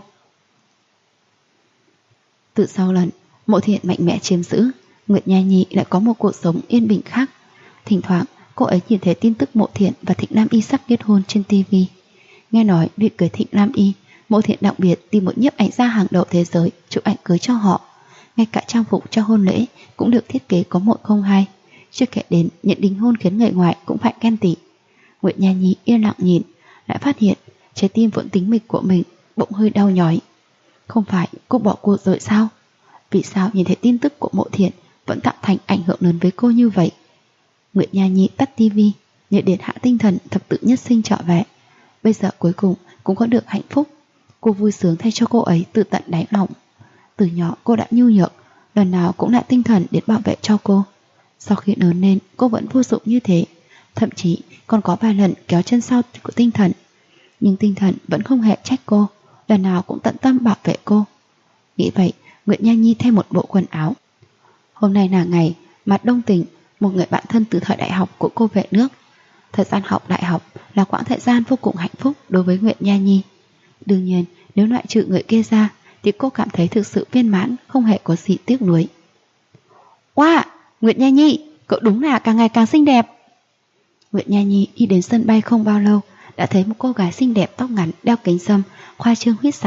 Từ sau lần Mộ Thiện mạnh mẽ chiếm giữ, Nguyệt Nha Nhi lại có một cuộc sống yên bình khác. Thỉnh thoảng cô ấy nhìn thấy tin tức Mộ Thiện và Thịnh Lam Y sắp kết hôn trên TV. Nghe nói việc cưới Thịnh Lam Y, Mộ Thiện đặc biệt tìm một nhiếp ảnh gia hàng đầu thế giới chụp ảnh cưới cho họ. Ngay cả trang phục cho hôn lễ cũng được thiết kế có 102. Chưa kể đến nhận đính hôn khiến người ngoài cũng phải ghen tị. Nguyệt Nha Nhi yên lặng nhìn, lại phát hiện trái tim vốn tính mịch của mình bỗng hơi đau nhói. Không phải cô bỏ cuộc rồi sao? Vì sao nhìn thấy tin tức của Mộ Thiện vẫn tạo thành ảnh hưởng lớn với cô như vậy? Nguyệt Nha Nhi tắt tivi, nhớ đến Hạ Tinh Thần thập tự nhất sinh trở về. Bây giờ cuối cùng cũng có được hạnh phúc. Cô vui sướng thay cho cô ấy từ tận đáy lòng. Từ nhỏ cô đã nhu nhược, lần nào cũng lại tinh thần đến bảo vệ cho cô. Sau khi lớn lên cô vẫn vô dụng như thế, thậm chí còn có vài lần kéo chân sau của Tinh Thần. Nhưng Tinh Thần vẫn không hề trách cô, lần nào cũng tận tâm bảo vệ cô. Nghĩ vậy, Nguyệt Nha Nhi thay một bộ quần áo. Hôm nay là ngày Mạt Đông Tình, một người bạn thân từ thời đại học của cô về nước. Thời gian học đại học là quãng thời gian vô cùng hạnh phúc đối với Nguyệt Nha Nhi. Đương nhiên, nếu loại trừ người kia ra thì cô cảm thấy thực sự viên mãn, không hề có gì tiếc nuối. Wow, Nguyệt Nha Nhi, cậu đúng là càng ngày càng xinh đẹp. Nguyệt Nha Nhi đi đến sân bay không bao lâu đã thấy một cô gái xinh đẹp tóc ngắn đeo kính râm, khoa trương huýt sáo,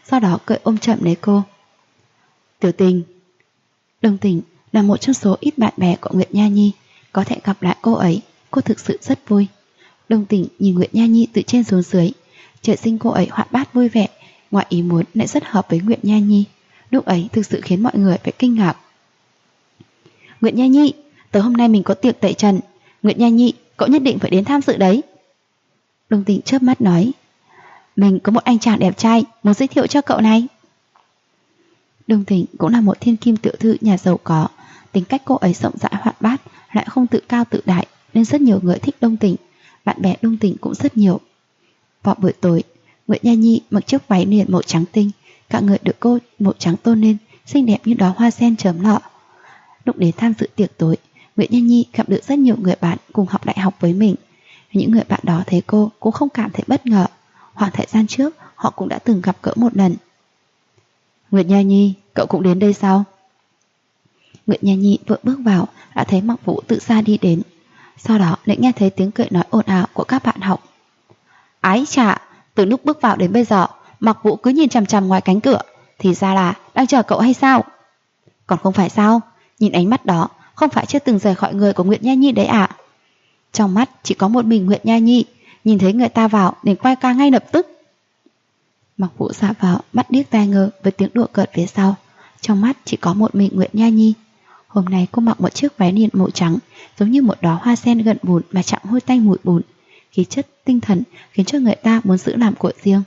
sau đó cười ôm chậm lấy cô. Tiểu Tình. Đông Tình là một trong số ít bạn bè của Nguyệt Nha Nhi, có thể gặp lại cô ấy, cô thực sự rất vui. Đông Tình nhìn Nguyệt Nha Nhi từ trên xuống dưới, trời sinh cô ấy hoạt bát vui vẻ, ngoài ý muốn lại rất hợp với Nguyệt Nha Nhi. Lúc ấy thực sự khiến mọi người phải kinh ngạc. Nguyệt Nha Nhi, tối hôm nay mình có tiệc tẩy trần. Nguyệt Nha Nhi, cậu nhất định phải đến tham dự đấy. Đông Tình chớp mắt nói. Mình có một anh chàng đẹp trai muốn giới thiệu cho cậu này. Đông Tình cũng là một thiên kim tiểu thư nhà giàu có, tính cách cô ấy rộng rãi hoạt bát, lại không tự cao tự đại, nên rất nhiều người thích Đông Tình. Bạn bè Đông Tình cũng rất nhiều. Vào buổi tối, Nguyệt Nha Nhi mặc chiếc váy liền màu trắng tinh, cả người được cô màu trắng tôn lên, xinh đẹp như đóa hoa sen chớm lọ. Lúc đến tham dự tiệc tối, Nguyệt Nha Nhi gặp được rất nhiều người bạn cùng học đại học với mình. Những người bạn đó thấy cô cũng không cảm thấy bất ngờ. Khoảng thời gian trước, họ cũng đã từng gặp gỡ một lần. Nguyệt Nha Nhi, cậu cũng đến đây sao? Nguyệt Nha Nhi vừa bước vào đã thấy Mặc Vũ tự xa đi đến. Sau đó lại nghe thấy tiếng cười nói ồn ào của các bạn học. Ái chà, từ lúc bước vào đến bây giờ, Mặc Vũ cứ nhìn chằm chằm ngoài cánh cửa, thì ra là đang chờ cậu hay sao? Còn không phải sao? Nhìn ánh mắt đó, không phải chưa từng rời khỏi người của Nguyệt Nha Nhi đấy ạ? Trong mắt chỉ có một mình Nguyệt Nha Nhi, nhìn thấy người ta vào liền quay ca ngay lập tức. Mặc Vũ giả vờ mắt điếc tai ngơ với tiếng đùa cợt phía sau. Trong mắt chỉ có một mình Nguyệt Nha Nhi. Hôm nay cô mặc một chiếc váy liền màu trắng, giống như một đóa hoa sen gợn bùn mà chẳng hôi tanh mùi bùn. Khí chất tinh thần khiến cho người ta muốn giữ làm của riêng.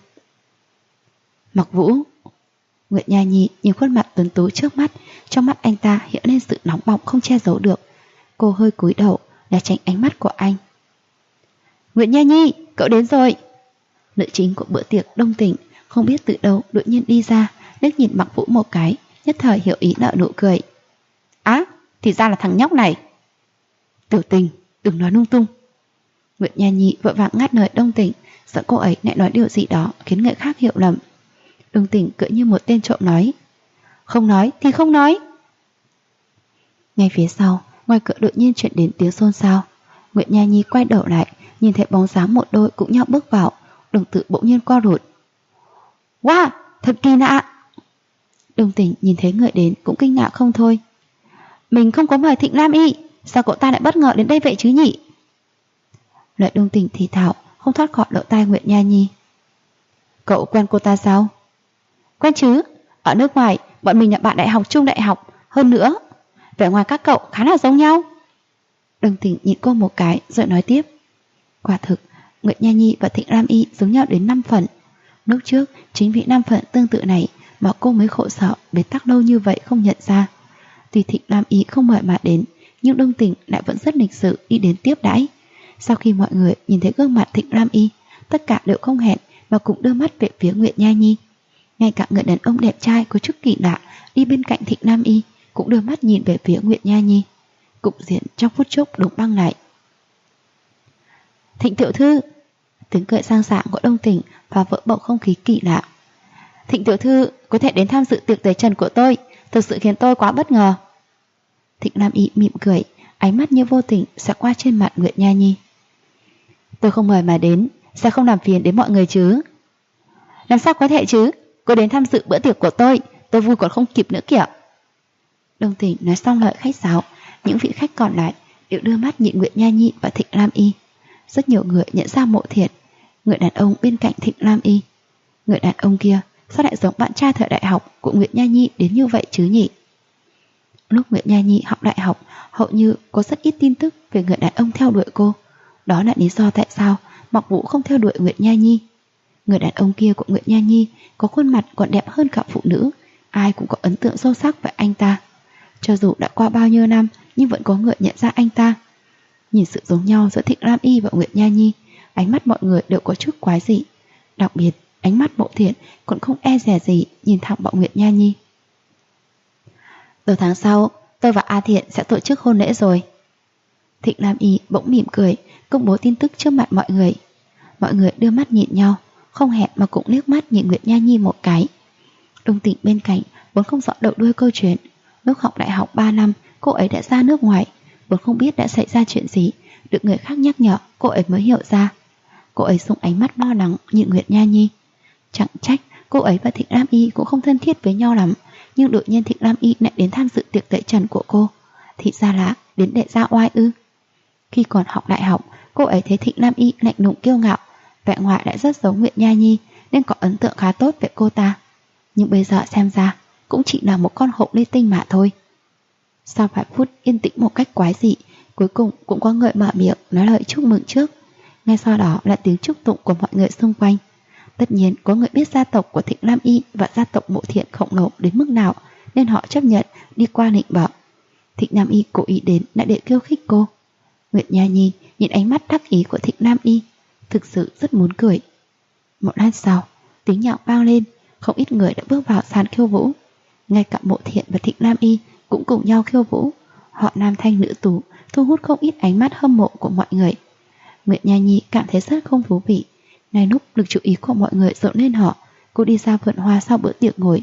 Mặc Vũ. Nguyệt Nha Nhi nhìn khuôn mặt tuấn tú trước mắt, trong mắt anh ta hiện lên sự nóng bỏng không che giấu được. Cô hơi cúi đầu để tránh ánh mắt của anh. Nguyệt Nha Nhi, cậu đến rồi. Nữ chính của bữa tiệc Đông Tình không biết từ đâu đột nhiên đi ra, liếc nhìn Mặc Vũ một cái, nhất thời hiểu ý nở nụ cười. Á, thì ra là thằng nhóc này. Tiểu Tình, đừng nói lung tung. Nguyệt Nha Nhi vội vàng ngắt lời Đông Tình, sợ cô ấy lại nói điều gì đó khiến người khác hiểu lầm. Đông Tình cười như một tên trộm nói. Không nói thì không nói. Ngay phía sau, ngoài cửa đột nhiên chuyển đến tiếng xôn xao. Nguyệt Nha Nhi quay đầu lại, nhìn thấy bóng dáng một đôi cũng nhau bước vào, đồng tử bỗng nhiên co rụt. Wow, thật kỳ lạ. Đông Tình nhìn thấy người đến cũng kinh ngạc không thôi. Mình không có mời Thịnh Lam Y, sao cậu ta lại bất ngờ đến đây vậy chứ nhỉ? Lời Đông Tình thì thào không thoát khỏi lỗ tai Nguyệt Nha Nhi. Cậu quen cô ta sao? Quen chứ, ở nước ngoài bọn mình là bạn đại học chung đại học. Hơn nữa, vẻ ngoài các cậu khá là giống nhau. Đông Tình nhìn cô một cái rồi nói tiếp. Quả thực, Nguyệt Nha Nhi và Thịnh Lam Y giống nhau đến 5 phần. Lúc trước, chính vì 5 phần tương tự này mà cô mới khổ sở bế tắc lâu như vậy không nhận ra. Tuy Thịnh Lam Y không mời mà đến, nhưng Đông Tình lại vẫn rất lịch sự đi đến tiếp đãi. Sau khi mọi người nhìn thấy gương mặt Thịnh Lam Y, tất cả đều không hẹn mà cũng đưa mắt về phía Nguyệt Nha Nhi. Ngay cả người đàn ông đẹp trai có chút kỳ lạ đi bên cạnh Thịnh Lam Y cũng đưa mắt nhìn về phía Nguyệt Nha Nhi. Cục diện trong phút chốc đóng băng lại. Thịnh tiểu thư. Tiếng cười sang sảng của Đông Tình và vỡ bầu không khí kỳ lạ. Thịnh tiểu thư có thể đến tham dự tiệc tẩy trần của tôi, thực sự khiến tôi quá bất ngờ. Thịnh Lam Y mỉm cười, ánh mắt như vô tình sẽ qua trên mặt Nguyệt Nha Nhi. Tôi không mời mà đến, sẽ không làm phiền đến mọi người chứ? Làm sao có thể chứ? Cô đến tham dự bữa tiệc của tôi vui còn không kịp nữa kìa. Đông Tình nói xong lời khách sáo, những vị khách còn lại đều đưa mắt nhìn Nguyệt Nha Nhi và Thịnh Lam Y. Rất nhiều người nhận ra Mộ Thiện, người đàn ông bên cạnh Thịnh Lam Y. Người đàn ông kia sao lại giống bạn trai thời đại học của Nguyệt Nha Nhi đến như vậy chứ nhỉ? Lúc Nguyệt Nha Nhi học đại học, hầu như có rất ít tin tức về người đàn ông theo đuổi cô. Đó là lý do tại sao Mặc Vũ không theo đuổi Nguyệt Nha Nhi. Người đàn ông kia của Nguyệt Nha Nhi có khuôn mặt còn đẹp hơn cả phụ nữ, ai cũng có ấn tượng sâu sắc về anh ta. Cho dù đã qua bao nhiêu năm nhưng vẫn có người nhận ra anh ta. Nhìn sự giống nhau giữa Thịnh Lam Y và Nguyệt Nha Nhi, ánh mắt mọi người đều có chút quái dị. Đặc biệt, ánh mắt Mộ Thiện còn không e dè gì nhìn thẳng vào Nguyệt Nha Nhi. Đầu tháng sau, tôi và A Thiện sẽ tổ chức hôn lễ rồi. Thịnh Lam Y bỗng mỉm cười, công bố tin tức trước mặt mọi người. Mọi người đưa mắt nhìn nhau, không hẹn mà cũng liếc mắt nhìn Nguyệt Nha Nhi một cái. Đông Tình bên cạnh vốn không rõ đầu đuôi câu chuyện. Lúc học đại học 3 năm, cô ấy đã ra nước ngoài, vốn không biết đã xảy ra chuyện gì, được người khác nhắc nhở cô ấy mới hiểu ra. Cô ấy dùng ánh mắt lo lắng nhìn Nguyệt Nha Nhi. Chẳng trách cô Cô ấy và Thịnh Lam Y cũng không thân thiết với nhau lắm, nhưng đột nhiên Thịnh Lam Y lại đến tham dự tiệc tẩy trần của cô. Thì ra là đến để ra oai ư? Khi còn học đại học, cô ấy thấy Thịnh Lam Y lạnh lùng kiêu ngạo, vẻ ngoài lại rất giống Nguyệt Nha Nhi nên có ấn tượng khá tốt về cô ta. Nhưng bây giờ xem ra cũng chỉ là một con hậu ly tinh mà thôi. Sau vài phút yên tĩnh một cách quái dị, cuối cùng cũng có người mở miệng nói lời chúc mừng trước. Ngay sau đó là tiếng chúc tụng của mọi người xung quanh. Tất nhiên có người biết gia tộc của Thịnh Lam Y và gia tộc Mộ Thiện khổng lồ đến mức nào, nên họ chấp nhận đi qua nịnh bợ. Thịnh Lam Y cố ý đến đã để khiêu khích cô. Nguyệt Nha Nhi nhìn ánh mắt đắc ý của Thịnh Lam Y, thực sự rất muốn cười. Một lát sau, tiếng nhạc vang lên, không ít người đã bước vào sàn khiêu vũ. Ngay cả Mộ Thiện và Thịnh Lam Y cũng cùng nhau khiêu vũ. Họ nam thanh nữ tú, thu hút không ít ánh mắt hâm mộ của mọi người. Nguyệt Nha Nhi cảm thấy rất không thú vị. Ngay lúc lực chú ý của mọi người dồn lên họ, cô đi ra vườn hoa sau bữa tiệc ngồi.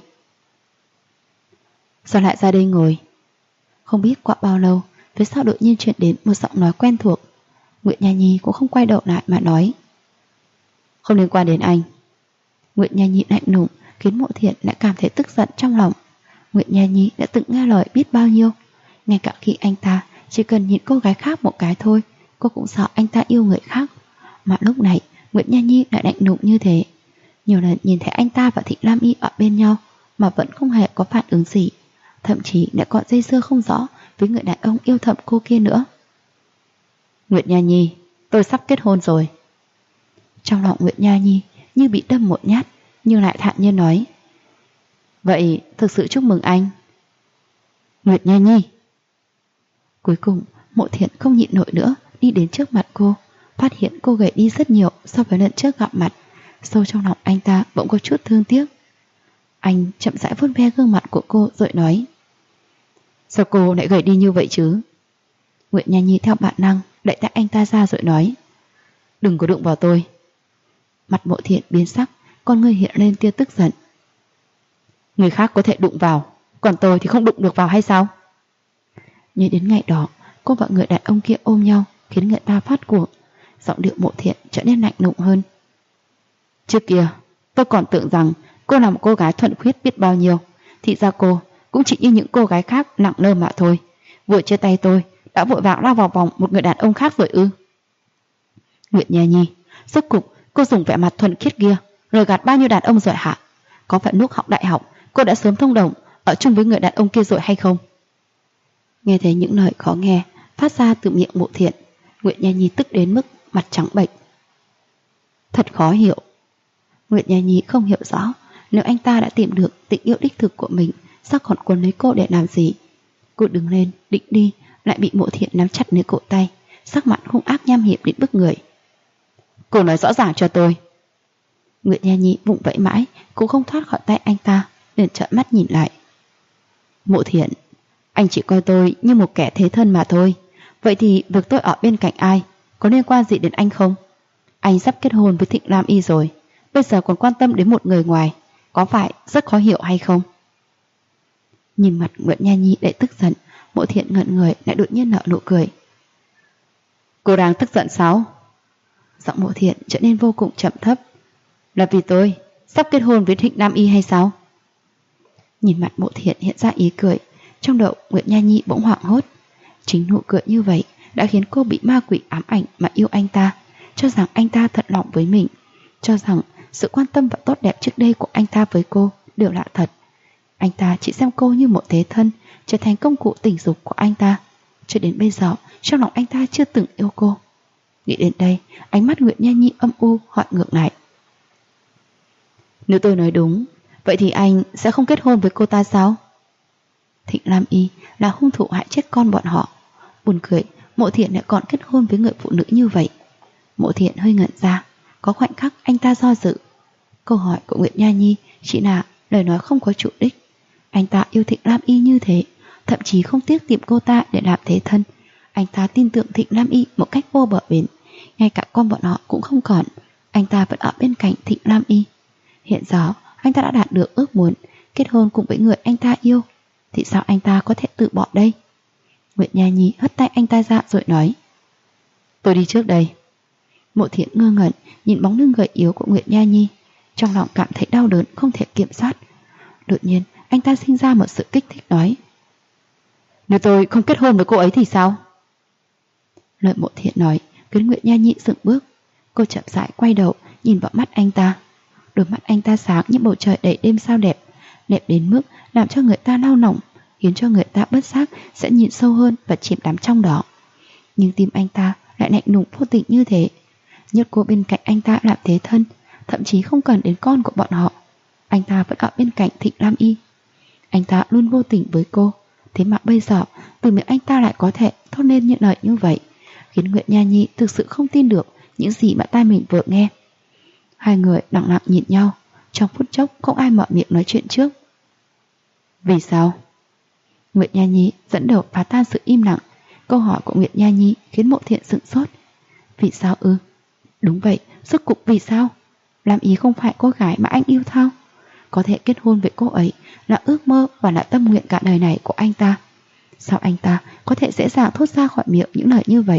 Sao lại ra đây ngồi? Không biết qua bao lâu, phía sau đột nhiên truyền đến một giọng nói quen thuộc. Nguyệt Nha Nhi cũng không quay đầu lại mà nói: Không liên quan đến anh. Nguyệt Nha Nhi lạnh lùng khiến Mộ Thiện lại cảm thấy tức giận trong lòng. Nguyệt Nha Nhi đã từng nghe lời biết bao nhiêu. Ngay cả khi anh ta chỉ cần nhìn cô gái khác một cái thôi, cô cũng sợ anh ta yêu người khác. Mà lúc này Nguyệt Nha Nhi lại lạnh lùng như thế. Nhiều lần nhìn thấy anh ta và Thịnh Lam Y ở bên nhau mà vẫn không hề có phản ứng gì, thậm chí lại còn dây dưa không rõ với người đàn ông yêu thầm cô kia nữa. Nguyệt Nha Nhi, tôi sắp kết hôn rồi. Trong lòng Nguyệt Nha Nhi như bị đâm một nhát, nhưng lại thản nhiên nói: Vậy thực sự chúc mừng anh. Nguyệt Nha Nhi. Cuối cùng Mộ Thiện không nhịn nổi nữa, đi đến trước mặt cô, phát hiện cô gầy đi rất nhiều so với lần trước gặp mặt. Sâu trong lòng anh ta bỗng có chút thương tiếc. Anh chậm rãi vuốt ve gương mặt của cô rồi nói: Sao cô lại gầy đi như vậy chứ? Nguyệt Nha Nhi theo bản năng đẩy tay anh ta ra rồi nói: Đừng có đụng vào tôi. Mặt Mộ Thiện biến sắc, con ngươi hiện lên tia tức giận. Người khác có thể đụng vào, còn tôi thì không đụng được vào hay sao? Nhớ đến ngày đó, cô và người đàn ông kia ôm nhau khiến người ta phát cuồng. Giọng điệu Mộ Thiện trở nên lạnh lùng hơn. Trước kia tôi còn tưởng rằng cô là một cô gái thuần khiết biết bao nhiêu, thì ra cô cũng chỉ như những cô gái khác nặng nơ mà thôi. Vừa chia tay tôi đã vội vàng lao vào vòng một người đàn ông khác rồi ư? Nguyệt Nha Nhi, rốt cục cô dùng vẻ mặt thuần khiết kia lừa gạt bao nhiêu đàn ông rồi hả? Có phải lúc học đại học cô đã sớm thông đồng ở chung với người đàn ông kia rồi hay không? Nghe thấy những lời khó nghe phát ra từ miệng Mộ Thiện, Nguyệt Nha Nhi tức đến mức mặt trắng bệch. Thật khó hiểu. Nguyệt Nha Nhi không hiểu rõ, nếu anh ta đã tìm được tình yêu đích thực của mình, sao còn quấn lấy cô để làm gì? Cô đứng lên định đi, lại bị Mộ Thiện nắm chặt lấy cổ tay, sắc mặt hung ác nham hiểm đến bức người. Cô nói rõ ràng cho tôi. Nguyệt Nha Nhi vùng vẫy mãi cũng không thoát khỏi tay anh ta, liền trợn mắt nhìn lại. Mộ Thiện, anh chỉ coi tôi như một kẻ thế thân mà thôi. Vậy thì việc tôi ở bên cạnh ai có liên quan gì đến anh không? Anh sắp kết hôn với Thịnh Lam Y rồi, bây giờ còn quan tâm đến một người ngoài, có phải rất khó hiểu hay không? Nhìn mặt Nguyệt Nha Nhi đầy tức giận, Mộ Thiện ngẩn người lại đột nhiên nở nụ cười. Cô đang tức giận sao? Giọng Mộ Thiện trở nên vô cùng trầm thấp. Là vì tôi sắp kết hôn với Thịnh Lam Y hay sao? Nhìn mặt Mộ Thiện hiện ra ý cười, trong đầu Nguyệt Nha Nhi bỗng hoảng hốt. Chính nụ cười như vậy đã khiến cô bị ma quỷ ám ảnh mà yêu anh ta, cho rằng anh ta thật lòng với mình, cho rằng sự quan tâm và tốt đẹp trước đây của anh ta với cô đều là thật. Anh ta chỉ xem cô như một thế thân, trở thành công cụ tình dục của anh ta. Cho đến bây giờ, trong lòng anh ta chưa từng yêu cô. Nghĩ đến đây, ánh mắt Nguyệt Nha Nhi âm u hỏi ngược lại. Nếu tôi nói đúng, vậy thì anh sẽ không kết hôn với cô ta sao? Thịnh Lam Y là hung thủ hại chết con bọn họ. Buồn cười, Mộ Thiện lại còn kết hôn với người phụ nữ như vậy. Mộ Thiện hơi ngẩn ra, có khoảnh khắc anh ta do dự. Câu hỏi của Nguyệt Nha Nhi chỉ là lời nói không có chủ đích. Anh ta yêu Thịnh Lam Y như thế, thậm chí không tiếc tìm cô ta để làm thế thân. Anh ta tin tưởng Thịnh Lam Y một cách vô bờ bến, ngay cả con bọn họ cũng không còn. Anh ta vẫn ở bên cạnh Thịnh Lam Y. Hiện giờ anh ta đã đạt được ước muốn kết hôn cùng với người anh ta yêu, thì sao anh ta có thể từ bỏ đây? Nguyệt Nha Nhi hất tay anh ta ra rồi nói. Tôi đi trước đây. Mộ Thiện ngơ ngẩn nhìn bóng lưng gầy yếu của Nguyệt Nha Nhi. trong lòng cảm thấy đau đớn không thể kiểm soát. Đột nhiên anh ta sinh ra một sự kích thích nói: nếu tôi không kết hôn với cô ấy thì sao? Lời Mộ Thiện nói khiến Nguyệt Nha Nhi dừng bước. Cô chậm rãi quay đầu nhìn vào mắt anh ta. Đôi mắt anh ta sáng như bầu trời đầy đêm sao đẹp, đẹp đến mức làm cho người ta nao nỏng, khiến cho người ta bất giác sẽ nhìn sâu hơn và chìm đắm trong đó. Nhưng tim anh ta lại lạnh lùng vô tình như thế. Nhốt cô bên cạnh anh ta làm thế thân, thậm chí không cần đến con của bọn họ. Anh ta vẫn ở bên cạnh Thịnh Lam Y. Anh ta luôn vô tình với cô, thế mà bây giờ từ miệng anh ta lại có thể thốt lên những lời như vậy, khiến Nguyệt Nha Nhi thực sự không tin được những gì mà tai mình vừa nghe. Hai người lặng lặng nhìn nhau, trong phút chốc không ai mở miệng nói chuyện trước. Vì sao? Nguyệt Nha Nhi dẫn đầu phá tan sự im lặng. Câu hỏi của Nguyệt Nha Nhi khiến Mộ Thiện sửng sốt. Vì sao ư? Đúng vậy, rốt cuộc vì sao? Lam Ý không phải cô gái mà anh yêu sao? Có thể kết hôn với cô ấy là ước mơ và là tâm nguyện cả đời này của anh ta. Sao anh ta có thể dễ dàng thốt ra khỏi miệng những lời như vậy?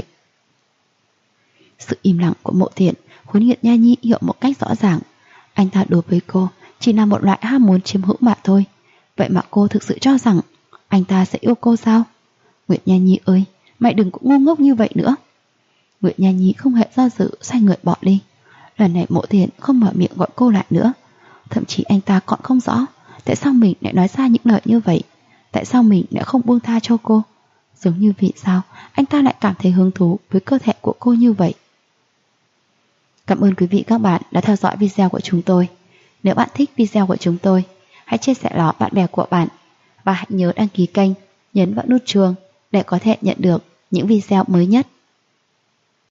Sự im lặng của Mộ Thiện khiến Nguyệt Nha Nhi hiểu một cách rõ ràng. Anh ta đối với cô chỉ là một loại ham muốn chiếm hữu mà thôi. Vậy mà cô thực sự cho rằng anh ta sẽ yêu cô sao? Nguyệt Nha Nhi ơi, mày đừng có ngu ngốc như vậy nữa. Nguyệt Nha Nhi không hề do dự xoay người bỏ đi. Lần này Mộ Thiện không mở miệng gọi cô lại nữa. Thậm chí anh ta còn không rõ tại sao mình lại nói ra những lời như vậy. Tại sao mình lại không buông tha cho cô? Giống như vì sao anh ta lại cảm thấy hứng thú với cơ thể của cô như vậy. Cảm ơn quý vị các bạn đã theo dõi video của chúng tôi. Nếu bạn thích video của chúng tôi, hãy chia sẻ nó bạn bè của bạn. Và hãy nhớ đăng ký kênh, nhấn vào nút chuông để có thể nhận được những video mới nhất.